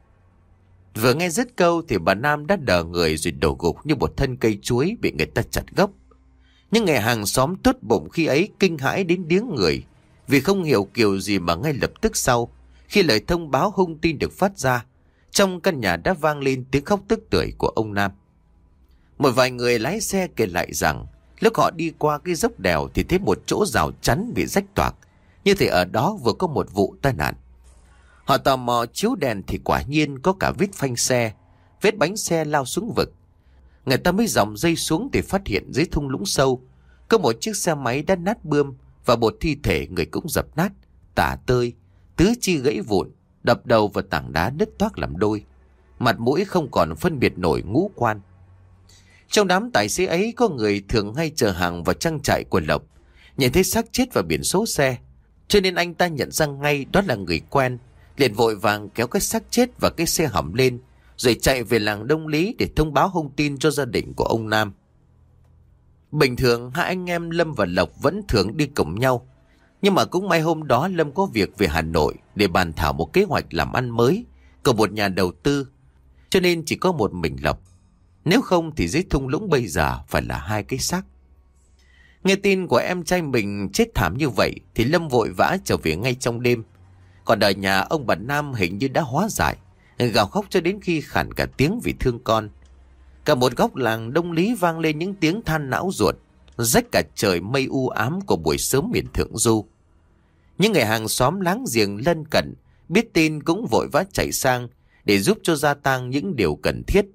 Vừa nghe dứt câu thì bà Nam đã đờ người rồi đổ gục như một thân cây chuối bị người ta chặt gốc. Nhưng người hàng xóm tốt bụng khi ấy kinh hãi đến điếng người, vì không hiểu kiểu gì mà ngay lập tức sau, khi lời thông báo hung tin được phát ra, trong căn nhà đã vang lên tiếng khóc tức tưởi của ông Nam. Một vài người lái xe kể lại rằng lúc họ đi qua cái dốc đèo thì thấy một chỗ rào chắn bị rách toạc, như thể ở đó vừa có một vụ tai nạn. Họ tò mò chiếu đèn thì quả nhiên có cả vết phanh xe, vết bánh xe lao xuống vực. Người ta mới dòng dây xuống thì phát hiện dưới thung lũng sâu có một chiếc xe máy đã nát bươm, và một thi thể người cũng dập nát, tả tơi, tứ chi gãy vụn, đập đầu vào tảng đá nứt toác làm đôi, mặt mũi không còn phân biệt nổi ngũ quan. Trong đám tài xế ấy có người thường hay chở hàng vào trang trại của Lộc, nhìn thấy xác chết và biển số xe, cho nên anh ta nhận ra ngay đó là người quen, liền vội vàng kéo cái xác chết và cái xe hỏng lên, rồi chạy về làng Đông Lý để thông báo hung tin cho gia đình của ông Nam. Bình thường hai anh em Lâm và Lộc vẫn thường đi cùng nhau, nhưng mà cũng may hôm đó Lâm có việc về Hà Nội để bàn thảo một kế hoạch làm ăn mới của một nhà đầu tư, cho nên chỉ có một mình Lộc. Nếu không thì dưới thung lũng bây giờ phải là hai cái xác. Nghe tin của em trai mình chết thảm như vậy thì Lâm vội vã trở về ngay trong đêm. Còn ở nhà ông bà Nam hình như đã hóa giải, gào khóc cho đến khi khản cả tiếng vì thương con. Cả một góc làng Đông Lý vang lên những tiếng than não ruột, rách cả trời mây u ám của buổi sớm miền Thượng Du. Những người hàng xóm láng giềng lân cận biết tin cũng vội vã chạy sang để giúp cho gia tang những điều cần thiết.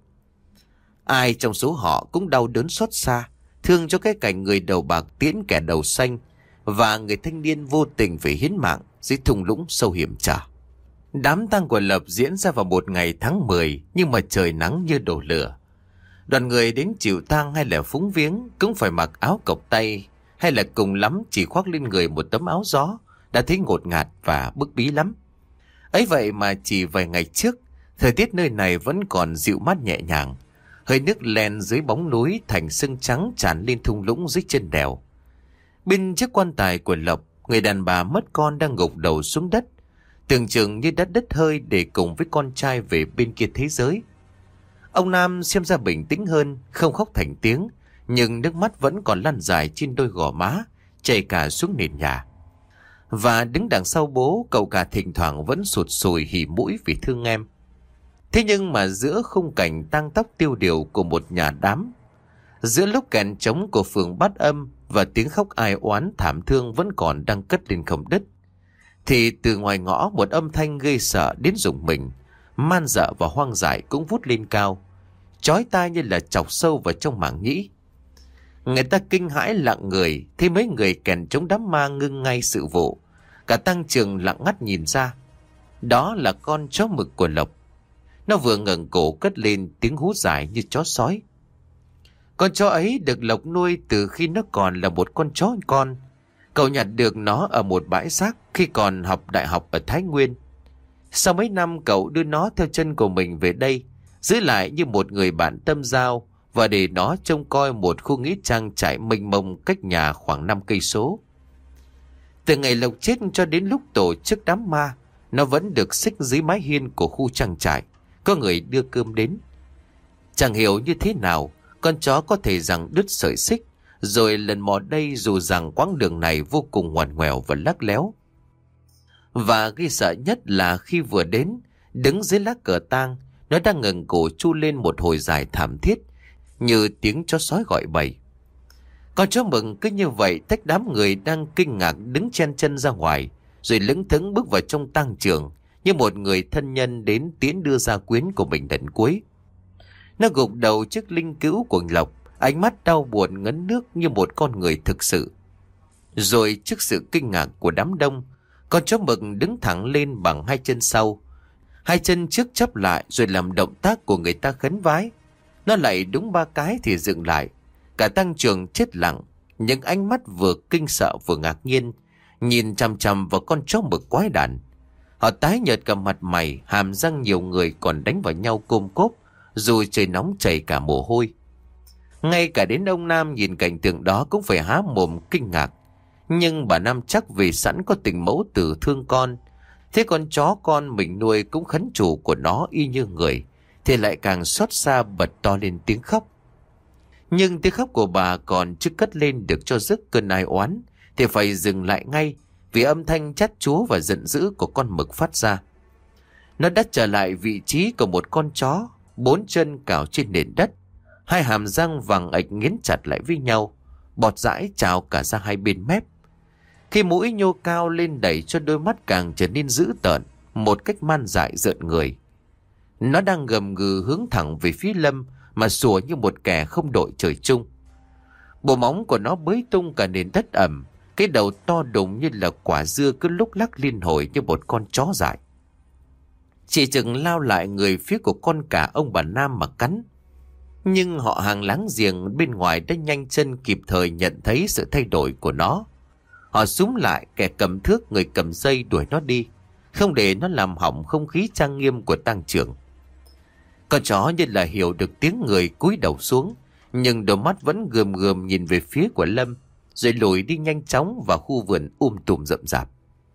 Ai trong số họ cũng đau đớn xót xa, thương cho cái cảnh người đầu bạc tiễn kẻ đầu xanh và người thanh niên vô tình phải hiến mạng dưới thung lũng sâu hiểm trở. Đám tang của Lập diễn ra vào một ngày tháng 10, nhưng mà trời nắng như đổ lửa. Đoàn người đến chịu tang hay là phúng viếng cũng phải mặc áo cộc tay, hay là cùng lắm chỉ khoác lên người một tấm áo gió, đã thấy ngột ngạt và bức bí lắm. Ấy vậy mà chỉ vài ngày trước, thời tiết nơi này vẫn còn dịu mát nhẹ nhàng. Hơi nước len dưới bóng núi thành sương trắng tràn lên thung lũng dưới chân đèo. Bên chiếc quan tài của Lộc, người đàn bà mất con đang gục đầu xuống đất, tưởng chừng như đã đứt hơi để cùng với con trai về bên kia thế giới. Ông Nam xem ra bình tĩnh hơn, không khóc thành tiếng, nhưng nước mắt vẫn còn lăn dài trên đôi gò má, chảy cả xuống nền nhà. Và đứng đằng sau bố, cậu cả thỉnh thoảng vẫn sụt sùi hỉ mũi vì thương em. Thế nhưng mà giữa khung cảnh tang tóc tiêu điều của một nhà đám, giữa lúc kèn trống của phường Bát Âm và tiếng khóc ai oán thảm thương vẫn còn đang cất lên không đứt, thì từ ngoài ngõ một âm thanh gây sợ đến rùng mình, man dợ và hoang dại cũng vút lên cao, chói tai như là chọc sâu vào trong màng nhĩ. Người ta kinh hãi lặng người, thấy mấy người kèn trống đám ma ngưng ngay sự vụ. Cả tang trường lặng ngắt nhìn ra. Đó là con chó mực của Lộc. Nó vừa ngẩng cổ cất lên tiếng hú dài như chó sói. Con chó ấy được Lộc nuôi từ khi nó còn là một con chó con. Cậu nhặt được nó ở một bãi rác khi còn học đại học ở Thái Nguyên. Sau mấy năm cậu đưa nó theo chân của mình về đây, giữ lại như một người bạn tâm giao, và để nó trông coi một khu nghĩa trang trải mênh mông cách nhà khoảng 5 cây số. Từ ngày Lộc chết cho đến lúc tổ chức đám ma, nó vẫn được xích dưới mái hiên của khu trang trại, có người đưa cơm đến. Chẳng hiểu như thế nào, con chó có thể rằng đứt sợi xích, rồi lần mò đây dù rằng quãng đường này vô cùng ngoằn ngoèo và lắc léo. Và gây sợ nhất là khi vừa đến, đứng dưới lá cờ tang, nó đang ngẩng cổ chu lên một hồi dài thảm thiết, như tiếng chó sói gọi bầy. Con chó mừng cứ như vậy tách đám người đang kinh ngạc đứng chen chân ra ngoài, rồi lững thững bước vào trong tang trường như một người thân nhân đến tiễn đưa gia quyến của mình lần cuối. Nó gục đầu trước linh cữu của Lộc, ánh mắt đau buồn ngấn nước như một con người thực sự. Rồi trước sự kinh ngạc của đám đông, con chó mực đứng thẳng lên bằng hai chân sau, hai chân trước chắp lại rồi làm động tác của người ta khấn vái. Nó lại đúng 3 cái thì dừng lại. Cả tang trường chết lặng, những ánh mắt vừa kinh sợ vừa ngạc nhiên nhìn chằm chằm vào con chó mực quái đản. Họ tái nhợt cả mặt mày, hàm răng nhiều người còn đánh vào nhau côm cốp, dù trời nóng chảy cả mồ hôi. Ngay cả đến ông Nam nhìn cảnh tượng đó cũng phải há mồm kinh ngạc. Nhưng bà Nam chắc vì sẵn có tình mẫu tử thương con, thế con chó con mình nuôi cũng khấn chủ của nó y như người, thì lại càng xót xa bật to lên tiếng khóc. Nhưng tiếng khóc của bà còn chưa cất lên được cho dứt cơn ai oán thì phải dừng lại ngay, vì âm thanh chát chúa và giận dữ của con mực phát ra. Nó đã trở lại vị trí của một con chó, 4 chân cào trên nền đất, hai hàm răng vàng ạch nghiến chặt lại với nhau, bọt dãi trào cả ra hai bên mép. Khi mũi nhô cao lên đẩy cho đôi mắt càng trở nên dữ tợn, một cách man dại rợn người. Nó đang gầm gừ hướng thẳng về phía Lâm mà sủa như một kẻ không đội trời chung. Bộ móng của nó bới tung cả nền đất ẩm, cái đầu to đùng như là quả dưa cứ lúc lắc liên hồi như một con chó dại. Chỉ chừng lao lại người phía của con cả ông bà Nam mà cắn. Nhưng họ hàng láng giềng bên ngoài đã nhanh chân kịp thời nhận thấy sự thay đổi của nó. Họ xúm lại, kẻ cầm thước người cầm dây đuổi nó đi, không để nó làm hỏng không khí trang nghiêm của tang trường. Con chó như là hiểu được tiếng người cúi đầu xuống, nhưng đôi mắt vẫn gườm gườm nhìn về phía của Lâm, rồi lùi đi nhanh chóng vào khu vườn tùm rậm rạp.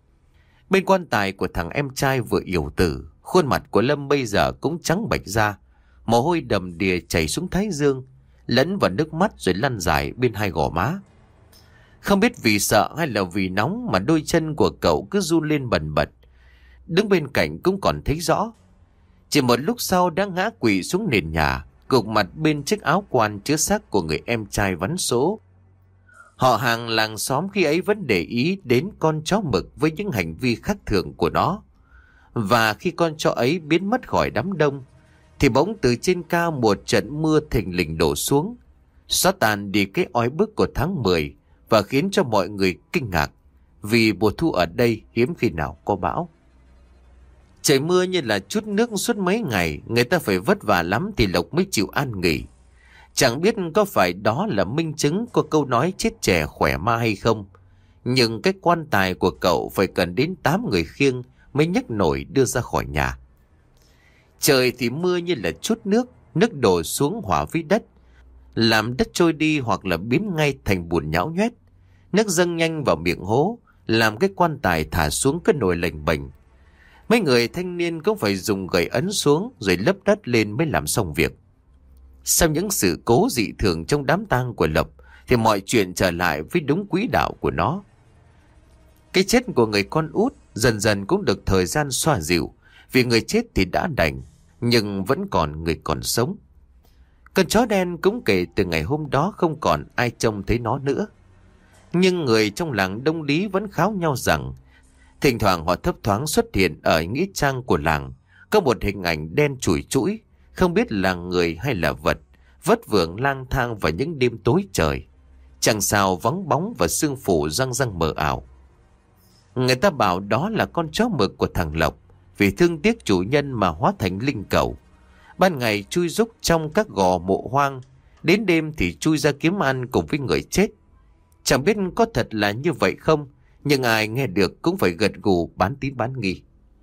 Bên quan tài của thằng em trai vừa yểu tử, khuôn mặt của Lâm bây giờ cũng trắng bệch ra, mồ hôi đầm đìa chảy xuống thái dương, lẫn vào nước mắt rồi lăn dài bên hai gò má. Không biết vì sợ hay là vì nóng mà đôi chân của cậu cứ run lên bần bật. Đứng bên cạnh cũng còn thấy rõ. Chỉ một lúc sau đã ngã quỵ xuống nền nhà, gục mặt bên chiếc áo quan chứa xác của người em trai vắn số. Họ hàng làng xóm khi ấy vẫn để ý đến con chó mực với những hành vi khác thường của nó. Và khi con chó ấy biến mất khỏi đám đông, thì bỗng từ trên cao một trận mưa thình lình đổ xuống, xóa tan đi cái oi bức của tháng 10 và khiến cho mọi người kinh ngạc, vì mùa thu ở đây hiếm khi nào có bão. Trời mưa như là chút nước suốt mấy ngày, người ta phải vất vả lắm thì Lộc mới chịu an nghỉ. Chẳng biết có phải đó là minh chứng của câu nói chết trẻ khỏe ma hay không, nhưng cái quan tài của cậu phải cần đến 8 người khiêng mới nhấc nổi đưa ra khỏi nhà. Trời thì mưa như là chút nước đổ xuống hòa với đất, làm đất trôi đi hoặc là biến ngay thành bùn nhão nhoét. Nước dâng nhanh vào miệng hố, làm cái quan tài thả xuống cái nồi lềnh bềnh. Mấy người thanh niên cũng phải dùng gậy ấn xuống rồi lấp đất lên mới làm xong việc. Sau những sự cố dị thường trong đám tang của Lộc thì mọi chuyện trở lại với đúng quỹ đạo của nó. Cái chết của người con út dần dần cũng được thời gian xoa dịu, vì người chết thì đã đành, nhưng vẫn còn người còn sống. Con chó đen cũng kể từ ngày hôm đó không còn ai trông thấy nó nữa. Nhưng người trong làng Đông Lý vẫn kháo nhau rằng thỉnh thoảng họ thấp thoáng xuất hiện ở nghĩa trang của làng, có một hình ảnh đen chùi chũi, không biết là người hay là vật, vất vưởng lang thang vào những đêm tối trời. Chẳng sao vắng bóng và sương phủ răng răng mờ ảo. Người ta bảo đó là con chó mực của thằng Lộc, vì thương tiếc chủ nhân mà hóa thành linh cẩu. Ban ngày chui rúc trong các gò mộ hoang, đến đêm thì chui ra kiếm ăn cùng với người chết. Chẳng biết có thật là như vậy không, nhưng ai nghe được cũng phải gật gù bán tín bán nghi.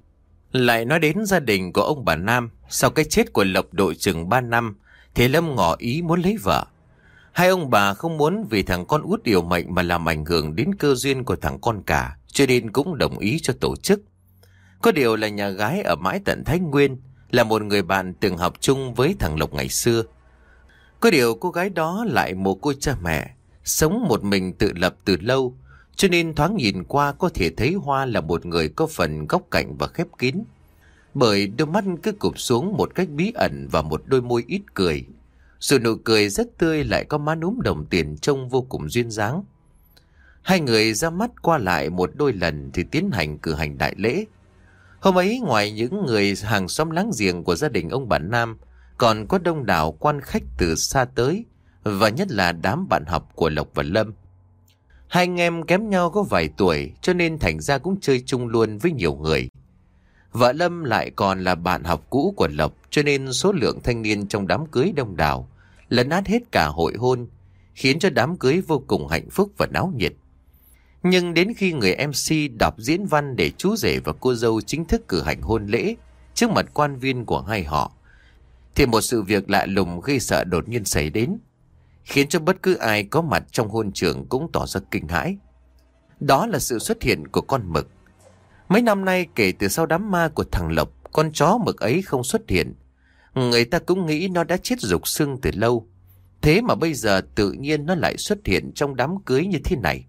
Lại nói đến gia đình của ông bà Nam, sau cái chết của Lộc độ chừng 3 năm, thì Lâm ngỏ ý muốn lấy vợ. Hai ông bà không muốn vì thằng con út yêu mệnh mà làm ảnh hưởng đến cơ duyên của thằng con cả, cho nên cũng đồng ý cho tổ chức. Có điều là nhà gái ở mãi tận Thái Nguyên, là một người bạn từng học chung với thằng Lộc ngày xưa. Có điều cô gái đó lại mồ côi cha mẹ, sống một mình tự lập từ lâu, cho nên thoáng nhìn qua có thể thấy Hoa là một người có phần góc cạnh và khép kín. Bởi đôi mắt cứ cụp xuống một cách bí ẩn và một đôi môi ít cười. Rồi nụ cười rất tươi lại có má núm đồng tiền trông vô cùng duyên dáng. Hai người ra mắt qua lại một đôi lần thì tiến hành cử hành đại lễ. Hôm ấy ngoài những người hàng xóm láng giềng của gia đình ông bà Nam, còn có đông đảo quan khách từ xa tới, và nhất là đám bạn học của Lộc và Lâm. Hai anh em kém nhau có vài tuổi, cho nên thành ra cũng chơi chung luôn với nhiều người. Vợ Lâm lại còn là bạn học cũ của Lộc, cho nên số lượng thanh niên trong đám cưới đông đảo, lấn át hết cả hội hôn, khiến cho đám cưới vô cùng hạnh phúc và náo nhiệt. Nhưng đến khi người MC đọc diễn văn để chú rể và cô dâu chính thức cử hành hôn lễ trước mặt quan viên của hai họ, thì một sự việc lạ lùng gây sợ đột nhiên xảy đến, khiến cho bất cứ ai có mặt trong hôn trường cũng tỏ ra kinh hãi. Đó là sự xuất hiện của con mực. Mấy năm nay kể từ sau đám ma của thằng Lộc, con chó mực ấy không xuất hiện. Người ta cũng nghĩ nó đã chết rục xương từ lâu. Thế mà bây giờ tự nhiên nó lại xuất hiện trong đám cưới như thế này.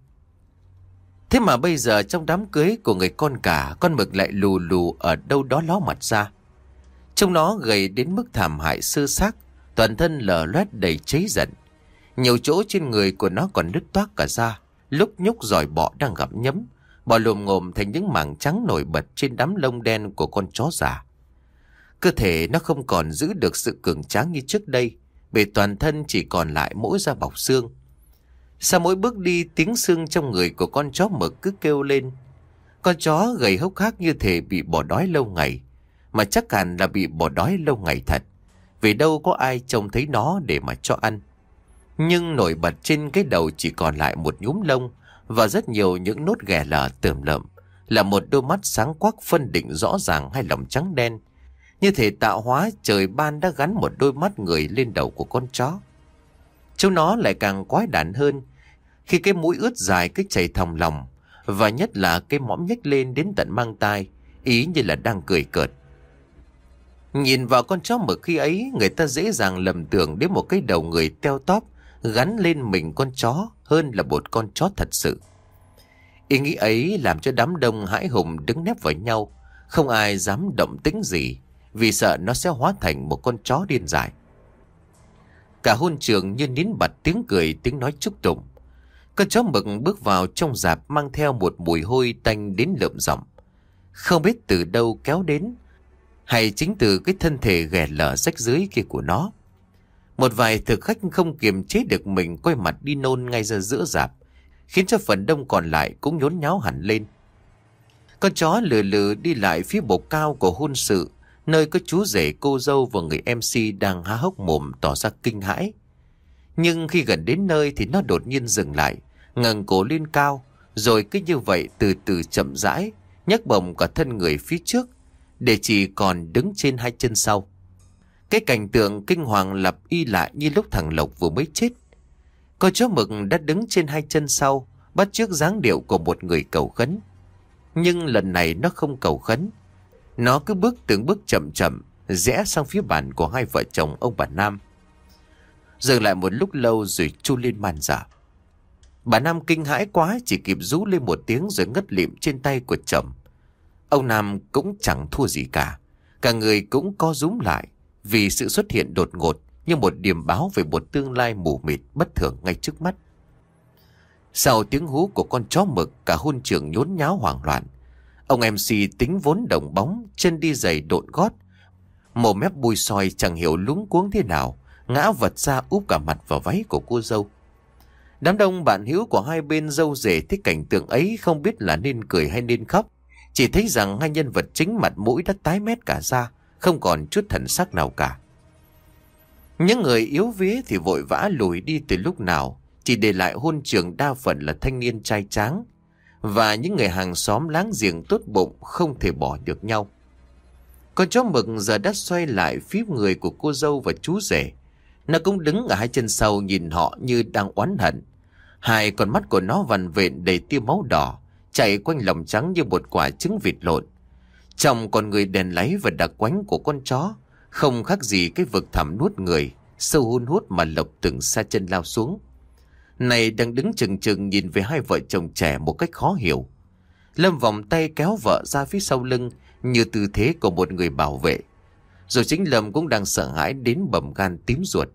Thế mà bây giờ trong đám cưới của người con cả, con mực lại lù lù ở đâu đó ló mặt ra. Trông nó gầy đến mức thảm hại sơ xác, toàn thân lở loét đầy cháy giận. Nhiều chỗ trên người của nó còn nứt toác cả da, lúc nhúc giòi bọ đang gặm nhấm, bò lồm ngồm thành những mảng trắng nổi bật trên đám lông đen của con chó già. Cơ thể nó không còn giữ được sự cường tráng như trước đây, bề toàn thân chỉ còn lại mỗi da bọc xương. Sau mỗi bước đi, tiếng xương trong người của con chó mực cứ kêu lên. Con chó gầy hốc hác như thể bị bỏ đói lâu ngày, mà chắc hẳn là bị bỏ đói lâu ngày thật, vì đâu có ai trông thấy nó để mà cho ăn. Nhưng nổi bật trên cái đầu chỉ còn lại một nhúm lông và rất nhiều những nốt ghẻ lở tởm lợm, là một đôi mắt sáng quắc phân định rõ ràng hai lòng trắng đen, như thể tạo hóa trời ban đã gắn một đôi mắt người lên đầu của con chó. Chúng nó lại càng quái đản hơn khi cái mũi ướt dài cứ chảy thòng lòng, và nhất là cái mõm nhếch lên đến tận mang tai, ý như là đang cười cợt. Nhìn vào con chó mực khi ấy, người ta dễ dàng lầm tưởng đến một cái đầu người teo tóp, gắn lên mình con chó hơn là một con chó thật sự. Ý nghĩ ấy làm cho đám đông hãi hùng đứng nép vào nhau, không ai dám động tĩnh gì, vì sợ nó sẽ hóa thành một con chó điên dại. Cả hôn trường như nín bặt tiếng cười, tiếng nói chúc tụng. Con chó mực bước vào trong rạp mang theo một mùi hôi tanh đến lợm giọng. Không biết từ đâu kéo đến, hay chính từ cái thân thể ghẻ lở rách rưới kia của nó. Một vài thực khách không kiềm chế được mình quay mặt đi nôn ngay ra giữa rạp, khiến cho phần đông còn lại cũng nhốn nháo hẳn lên. Con chó lừ lừ đi lại phía bục cao của hôn sự, nơi có chú rể, cô dâu và người MC đang há hốc mồm tỏ ra kinh hãi. Nhưng khi gần đến nơi thì nó đột nhiên dừng lại, ngẩng cổ lên cao, rồi cứ như vậy từ từ chậm rãi nhấc bổng cả thân người phía trước, để chỉ còn đứng trên hai chân sau. Cái cảnh tượng kinh hoàng lặp y lại như lúc thằng Lộc vừa mới chết. Con chó mực đã đứng trên hai chân sau, bắt chước dáng điệu của một người cầu khấn. Nhưng lần này nó không cầu khấn. Nó cứ bước từng bước chậm chậm, rẽ sang phía bàn của hai vợ chồng ông bà Nam. Dừng lại một lúc lâu rồi chu lên man dợ. Bà Nam kinh hãi quá, chỉ kịp rú lên một tiếng rồi ngất lịm trên tay của chồng. Ông Nam cũng chẳng thua gì cả. Cả người cũng co rúm lại, vì sự xuất hiện đột ngột như một điềm báo về một tương lai mù mịt bất thường ngay trước mắt. Sau tiếng hú của con chó mực, cả hôn trường nhốn nháo hoảng loạn. Ông MC tính vốn đồng bóng, chân đi giày độn gót, mồm mép bùi soi chẳng hiểu luống cuống thế nào, ngã vật ra úp cả mặt vào váy của cô dâu. Đám đông bạn hữu của hai bên dâu rể thấy cảnh tượng ấy không biết là nên cười hay nên khóc. Chỉ thấy rằng hai nhân vật chính mặt mũi đã tái mét cả ra, không còn chút thần sắc nào cả. Những người yếu vía thì vội vã lùi đi từ lúc nào, chỉ để lại hôn trường đa phần là thanh niên trai tráng, và những người hàng xóm láng giềng tốt bụng không thể bỏ được nhau. Con chó mực giờ đã xoay lại phía người của cô dâu và chú rể. Nó cũng đứng ở hai chân sau nhìn họ như đang oán hận. Hai con mắt của nó vằn vện đầy tia máu đỏ, chạy quanh lòng trắng như một quả trứng vịt lộn. Trong con người đèn láy và đặc quánh của con chó không khác gì cái vực thẳm nuốt người, sâu hun hút mà Lộc từng sa chân lao xuống. Này đang đứng chừng chừng nhìn về hai vợ chồng trẻ một cách khó hiểu. Lâm vòng tay kéo vợ ra phía sau lưng như tư thế của một người bảo vệ. Rồi chính Lâm cũng đang sợ hãi đến bầm gan tím ruột.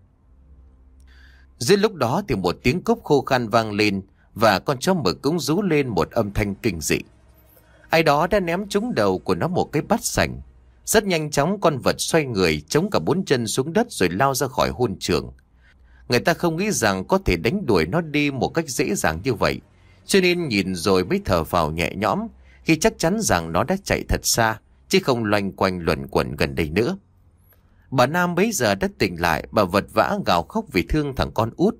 Dưới lúc đó thì một tiếng cốc khô khan vang lên, và con chó mực cũng rú lên một âm thanh kinh dị. Ai đó đã ném trúng đầu của nó một cái bát sành. Rất nhanh chóng con vật xoay người, chống cả bốn chân xuống đất rồi lao ra khỏi hôn trường. Người ta không nghĩ rằng có thể đánh đuổi nó đi một cách dễ dàng như vậy, cho nên nhìn rồi mới thở phào nhẹ nhõm khi chắc chắn rằng nó đã chạy thật xa, chứ không loanh quanh luẩn quẩn gần đây nữa. Bà Nam bấy giờ đã tỉnh lại, bà vật vã gào khóc vì thương thằng con út.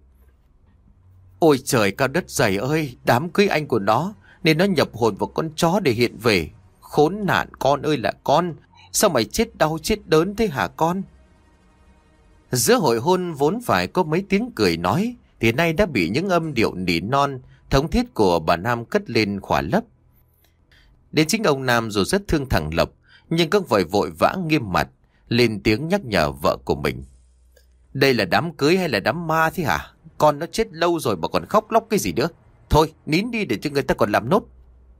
Ôi trời cao đất dày ơi, đám cưới anh của nó nên nó nhập hồn vào con chó để hiện về. Khốn nạn con ơi là con, sao mày chết đau chết đớn thế hả con? Giữa hội hôn vốn phải có mấy tiếng cười nói, thì nay đã bị những âm điệu nỉ non thống thiết của bà Nam cất lên khỏa lấp. Đến chính ông Nam dù rất thương thằng Lộc, nhưng cũng vội vội vã nghiêm mặt lên tiếng nhắc nhở vợ của mình. Đây là đám cưới hay là đám ma thế hả? Con nó chết lâu rồi mà còn khóc lóc cái gì nữa? Thôi nín đi để cho người ta còn làm nốt.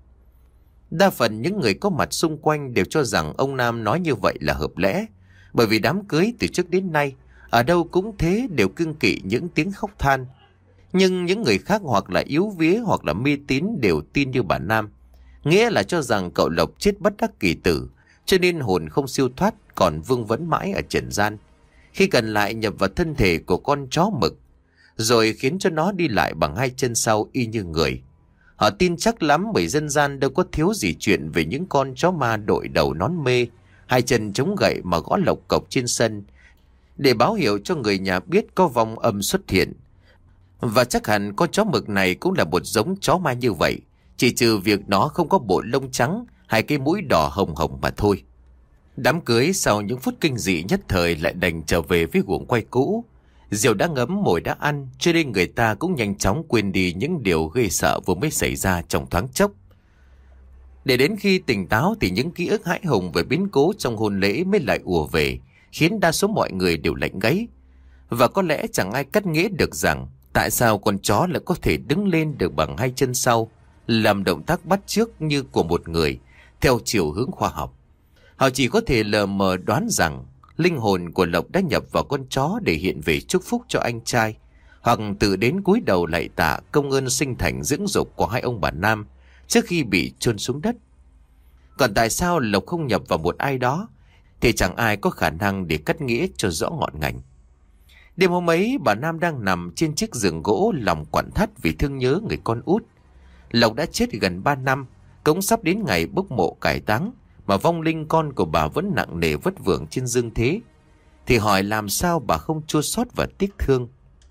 Đa phần những người có mặt xung quanh đều cho rằng ông Nam nói như vậy là hợp lẽ, bởi vì đám cưới từ trước đến nay ở đâu cũng thế, đều kiêng kỵ những tiếng khóc than. Nhưng những người khác hoặc là yếu vía hoặc là mê tín đều tin như bà Nam, nghĩa là cho rằng cậu Lộc chết bất đắc kỳ tử, cho nên hồn không siêu thoát, còn vương vấn mãi ở trần gian, khi cần lại nhập vào thân thể của con chó mực, rồi khiến cho nó đi lại bằng hai chân sau y như người. Họ tin chắc lắm, bởi dân gian đâu có thiếu gì chuyện về những con chó ma đội đầu nón mê, hai chân chống gậy mà gõ lộc cộc trên sân, để báo hiệu cho người nhà biết có vong âm xuất hiện. Và chắc hẳn con chó mực này cũng là một giống chó ma như vậy, chỉ trừ việc nó không có bộ lông trắng hay cái mũi đỏ hồng hồng mà thôi. Đám cưới sau những phút kinh dị nhất thời lại đành trở về với guồng quay cũ. Rượu đã ngấm, mồi đã ăn, cho nên người ta cũng nhanh chóng quên đi những điều ghê sợ vừa mới xảy ra trong thoáng chốc. Để đến khi tỉnh táo thì những ký ức hãi hùng về biến cố trong hôn lễ mới lại ùa về, khiến đa số mọi người đều lạnh gáy. Và có lẽ chẳng ai cắt nghĩa được rằng Tại sao con chó lại có thể đứng lên được bằng hai chân sau, làm động tác bắt chước như của một người, theo chiều hướng khoa học? Họ chỉ có thể lờ mờ đoán rằng linh hồn của Lộc đã nhập vào con chó để hiện về chúc phúc cho anh trai, hoặc tự đến cúi đầu lạy tạ công ơn sinh thành dưỡng dục của hai ông bà Nam trước khi bị chôn xuống đất. Còn tại sao Lộc không nhập vào một ai đó thì chẳng ai có khả năng để cắt nghĩa cho rõ ngọn ngành. Đêm hôm ấy, bà Nam đang nằm trên chiếc giường gỗ lòng quặn thắt vì thương nhớ người con út. Lộc đã chết gần 3 năm, cũng sắp đến ngày bốc mộ cải táng, mà vong linh con của bà vẫn nặng nề vất vưởng trên dương thế. Thì hỏi làm sao bà không chua xót và tiếc thương.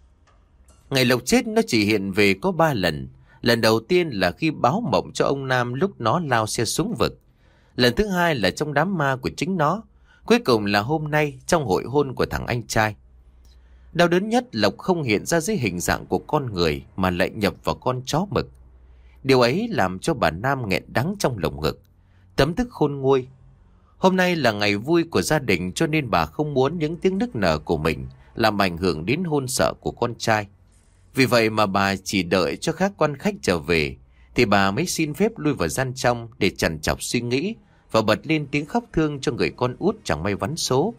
Ngày Lộc chết nó chỉ hiện về có 3 lần. Lần đầu tiên là khi báo mộng cho ông Nam lúc nó lao xe xuống vực. Lần thứ hai là trong đám ma của chính nó. Cuối cùng là hôm nay trong hội hôn của thằng anh trai. Đau đớn nhất, Lộc không hiện ra dưới hình dạng của con người mà lại nhập vào con chó mực. Điều ấy làm cho bà Nam nghẹn đắng trong lồng ngực, tấm tức khôn nguôi. Hôm nay là ngày vui của gia đình, cho nên bà không muốn những tiếng nức nở của mình làm ảnh hưởng đến hôn sự của con trai. Vì vậy mà bà chỉ đợi cho các quan khách trở về thì bà mới xin phép lui vào gian trong để trằn trọc suy nghĩ và bật lên tiếng khóc thương cho người con út chẳng may vắn số.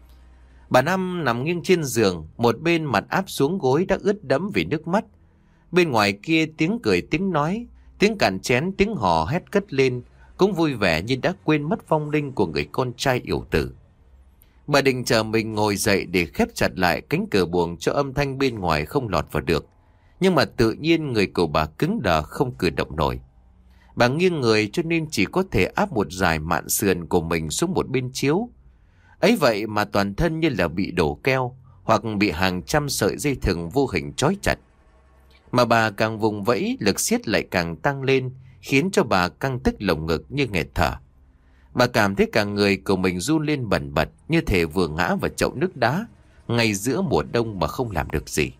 Bà Năm nằm nghiêng trên giường, một bên mặt áp xuống gối đã ướt đẫm vì nước mắt. Bên ngoài kia tiếng cười tiếng nói, tiếng cạn chén, tiếng hò hét cất lên, cũng vui vẻ như đã quên mất vong linh của người con trai yểu tử. Bà định chờ mình ngồi dậy để khép chặt lại cánh cửa buồng cho âm thanh bên ngoài không lọt vào được. Nhưng mà tự nhiên người của bà cứng đờ không cử động nổi. Bà nghiêng người cho nên chỉ có thể áp một dải mạn sườn của mình xuống một bên chiếu. Ấy vậy mà toàn thân như là bị đổ keo hoặc bị hàng trăm sợi dây thừng vô hình trói chặt. Mà bà càng vùng vẫy, lực siết lại càng tăng lên, khiến cho bà căng tức lồng ngực như nghẹt thở. Bà cảm thấy cả người của mình run lên bần bật, như thể vừa ngã vào chậu nước đá ngay giữa mùa đông mà không làm được gì.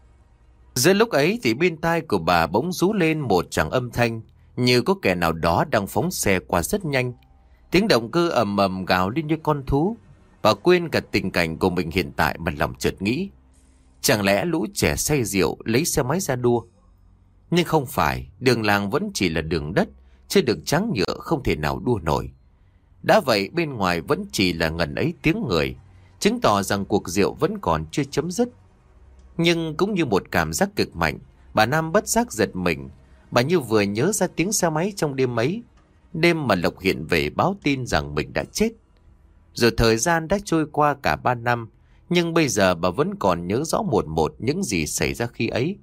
Giữa lúc ấy thì bên tai của bà bỗng rú lên một tràng âm thanh, như có kẻ nào đó đang phóng xe qua rất nhanh. Tiếng động cơ ầm ầm gào lên như con thú. Bà quên cả tình cảnh của mình hiện tại mà lòng chợt nghĩ, chẳng lẽ lũ trẻ say rượu lấy xe máy ra đua? Nhưng không phải, đường làng vẫn chỉ là đường đất, chứ đường trắng nhựa không thể nào đua nổi. Đã vậy bên ngoài vẫn chỉ là ngần ấy tiếng người, chứng tỏ rằng cuộc rượu vẫn còn chưa chấm dứt. Nhưng cũng như một cảm giác cực mạnh, bà Nam bất giác giật mình. Bà như vừa nhớ ra tiếng xe máy trong đêm ấy, đêm mà Lộc hiện về báo tin rằng mình đã chết. Rồi thời gian đã trôi qua cả 3 năm, nhưng bây giờ bà vẫn còn nhớ rõ một một những gì xảy ra khi ấy.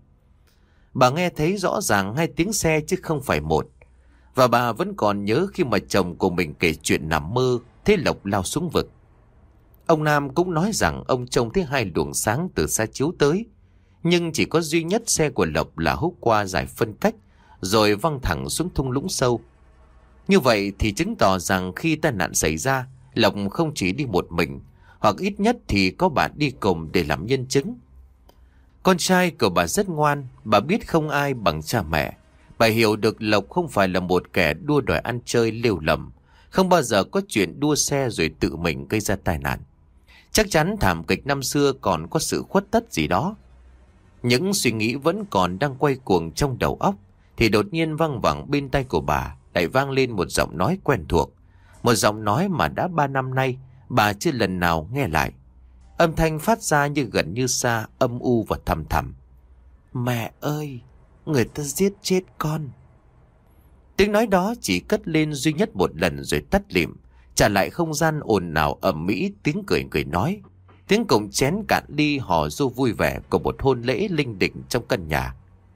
Bà nghe thấy rõ ràng 2 tiếng xe chứ không phải một. Và bà vẫn còn nhớ khi mà chồng của mình kể chuyện nằm mơ thấy Lộc lao xuống vực. Ông Nam cũng nói rằng ông trông thấy 2 luồng sáng từ xa chiếu tới, nhưng chỉ có duy nhất xe của Lộc là húc qua giải phân cách rồi văng thẳng xuống thung lũng sâu. Như vậy thì chứng tỏ rằng khi tai nạn xảy ra, Lộc không chỉ đi một mình, hoặc ít nhất thì có bà đi cùng để làm nhân chứng. Con trai của bà rất ngoan, bà biết không ai bằng cha mẹ. Bà hiểu được Lộc không phải là một kẻ đua đòi ăn chơi lêu lầm, không bao giờ có chuyện đua xe rồi tự mình gây ra tai nạn. Chắc chắn thảm kịch năm xưa còn có sự khuất tất gì đó. Những suy nghĩ vẫn còn đang quay cuồng trong đầu óc, thì đột nhiên văng vẳng bên tai của bà lại vang lên một giọng nói quen thuộc. Một giọng nói mà đã 3 năm nay bà chưa lần nào nghe lại. Âm thanh phát ra như gần như xa, âm u và thầm thầm. Mẹ ơi, người ta giết chết con. Tiếng nói đó chỉ cất lên duy nhất một lần rồi tắt lịm, trả lại không gian ồn ào ầm ĩ tiếng cười người nói, tiếng cổng chén cạn ly hò ru vui vẻ của một hôn lễ linh đình trong căn nhà.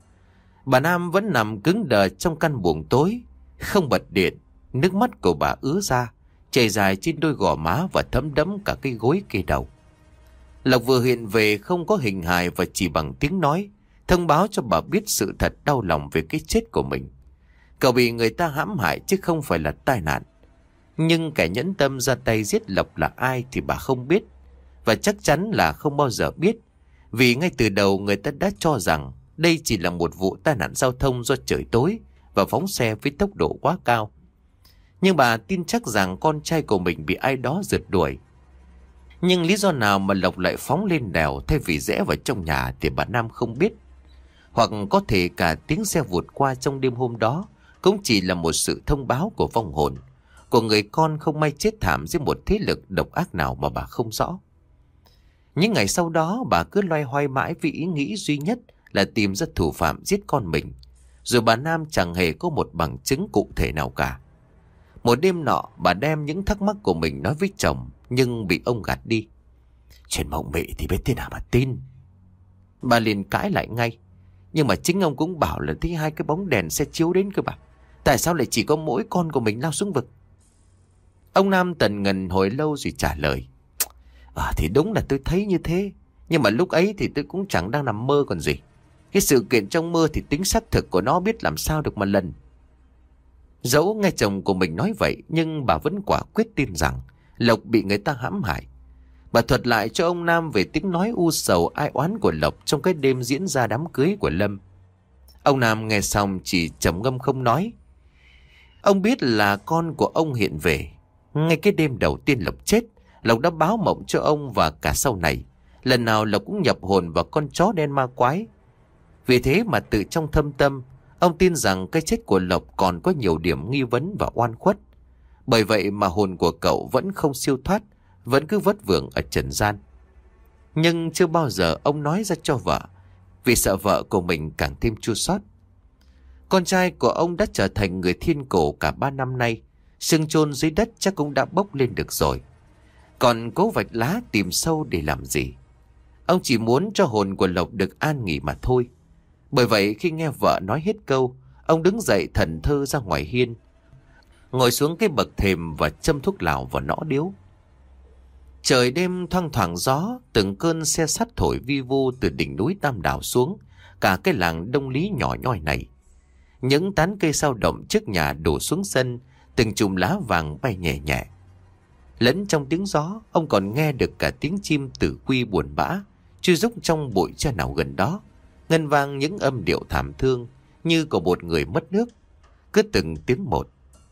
Bà Nam vẫn nằm cứng đờ trong căn buồng tối, không bật điện. Nước mắt của bà ứa ra, chảy dài trên đôi gò má và thấm đẫm cả cái gối kê đầu. Lộc vừa hiện về không có hình hài và chỉ bằng tiếng nói, thông báo cho bà biết sự thật đau lòng về cái chết của mình. Cậu bị người ta hãm hại chứ không phải là tai nạn. Nhưng kẻ nhẫn tâm ra tay giết Lộc là ai thì bà không biết. Và chắc chắn là không bao giờ biết. Vì ngay từ đầu người ta đã cho rằng đây chỉ là một vụ tai nạn giao thông do trời tối và phóng xe với tốc độ quá cao. Nhưng bà tin chắc rằng con trai của mình bị ai đó rượt đuổi. Nhưng lý do nào mà Lộc lại phóng lên đèo thay vì rẽ vào trong nhà thì bà Nam không biết. hoặc có thể cả tiếng xe vụt qua trong đêm hôm đó cũng chỉ là một sự thông báo của vong hồn, của người con không may chết thảm dưới một thế lực độc ác nào mà bà không rõ. Những ngày sau đó bà cứ loay hoay mãi vì ý nghĩ duy nhất là tìm ra thủ phạm giết con mình, rồi bà Nam chẳng hề có một bằng chứng cụ thể nào cả. Một đêm nọ bà đem những thắc mắc của mình nói với chồng, nhưng bị ông gạt đi. Chuyện mộng mị thì biết thế nào mà tin. Bà liền cãi lại ngay. Nhưng mà chính ông cũng bảo là thấy hai cái bóng đèn xe chiếu đến cơ bà. Tại sao lại chỉ có mỗi con của mình lao xuống vực? Ông Nam tần ngần hồi lâu rồi trả lời. Thì đúng là tôi thấy như thế, nhưng mà lúc ấy thì tôi cũng chẳng đang nằm mơ còn gì. Cái sự kiện trong mơ thì tính xác thực của nó biết làm sao được mà lần. Dẫu nghe chồng của mình nói vậy, nhưng bà vẫn quả quyết tin rằng Lộc bị người ta hãm hại. Bà thuật lại cho ông Nam về tiếng nói u sầu ai oán của Lộc trong cái đêm diễn ra đám cưới của Lâm. Ông Nam nghe xong chỉ trầm ngâm không nói. Ông biết là con của ông hiện về. Ngay cái đêm đầu tiên Lộc chết, Lộc đã báo mộng cho ông, và cả sau này lần nào Lộc cũng nhập hồn vào con chó đen ma quái. Vì thế mà tự trong thâm tâm, ông tin rằng cái chết của Lộc còn có nhiều điểm nghi vấn và oan khuất. Bởi vậy mà hồn của cậu vẫn không siêu thoát, vẫn cứ vất vưởng ở trần gian. Nhưng chưa bao giờ ông nói ra cho vợ, vì sợ vợ của mình càng thêm chua xót. Con trai của ông đã trở thành người thiên cổ cả 3 năm nay, xương chôn dưới đất chắc cũng đã bốc lên được rồi. Còn cố vạch lá tìm sâu để làm gì? Ông chỉ muốn cho hồn của Lộc được an nghỉ mà thôi. Bởi vậy khi nghe vợ nói hết câu, ông đứng dậy thẫn thờ ra ngoài hiên, ngồi xuống cái bậc thềm và châm thuốc lào vào nõ điếu. Trời đêm thoang thoảng gió, từng cơn xe sắt thổi vi vu từ đỉnh núi Tam Đảo xuống cả cái làng Đông Lý nhỏ nhoi này. Những tán cây sao động trước nhà đổ xuống sân, từng chùm lá vàng bay nhẹ nhẹ. Lẫn trong tiếng gió, ông còn nghe được cả tiếng chim tử quy buồn bã chui rúc trong bụi tre nào gần đó, ngân vang những âm điệu thảm thương như của một người mất nước, cứ từng tiếng một.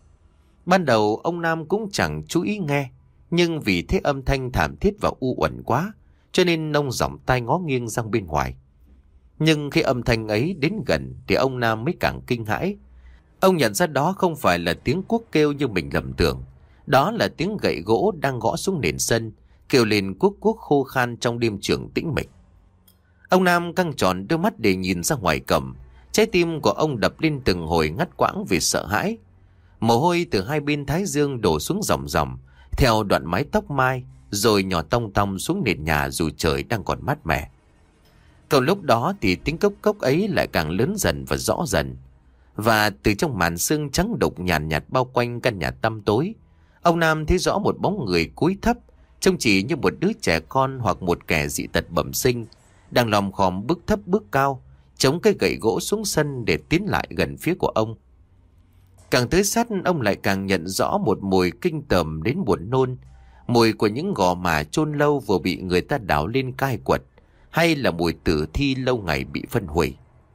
Ban đầu ông Nam cũng chẳng chú ý nghe, nhưng vì thế âm thanh thảm thiết và u uẩn quá, cho nên ông giỏng tai ngó nghiêng sang bên ngoài. Nhưng khi âm thanh ấy đến gần thì ông Nam mới càng kinh hãi. Ông nhận ra đó không phải là tiếng cuốc kêu như mình lầm tưởng. Đó là tiếng gậy gỗ đang gõ xuống nền sân, kêu lên cuốc cuốc khô khan trong đêm trường tĩnh mịch. Ông Nam căng tròn đôi mắt để nhìn ra ngoài cổng. Trái tim của ông đập lên từng hồi ngắt quãng vì sợ hãi. Mồ hôi từ hai bên thái dương đổ xuống ròng ròng theo đoạn mái tóc mai, rồi nhỏ tong tong xuống nền nhà dù trời đang còn mát mẻ. Còn lúc đó thì tiếng cốc cốc ấy lại càng lớn dần và rõ dần. Và từ trong màn sương trắng đục nhàn nhạt bao quanh căn nhà tăm tối, ông Nam thấy rõ một bóng người cúi thấp, trông chỉ như một đứa trẻ con hoặc một kẻ dị tật bẩm sinh, đang lòm khòm bước thấp bước cao, chống cây gậy gỗ xuống sân để tiến lại gần phía của ông. Càng tới sát, ông lại càng nhận rõ một mùi kinh tởm đến buồn nôn, mùi của những gò má chôn lâu vừa bị người ta đào lên cai quật, hay là mùi tử thi lâu ngày bị phân hủy.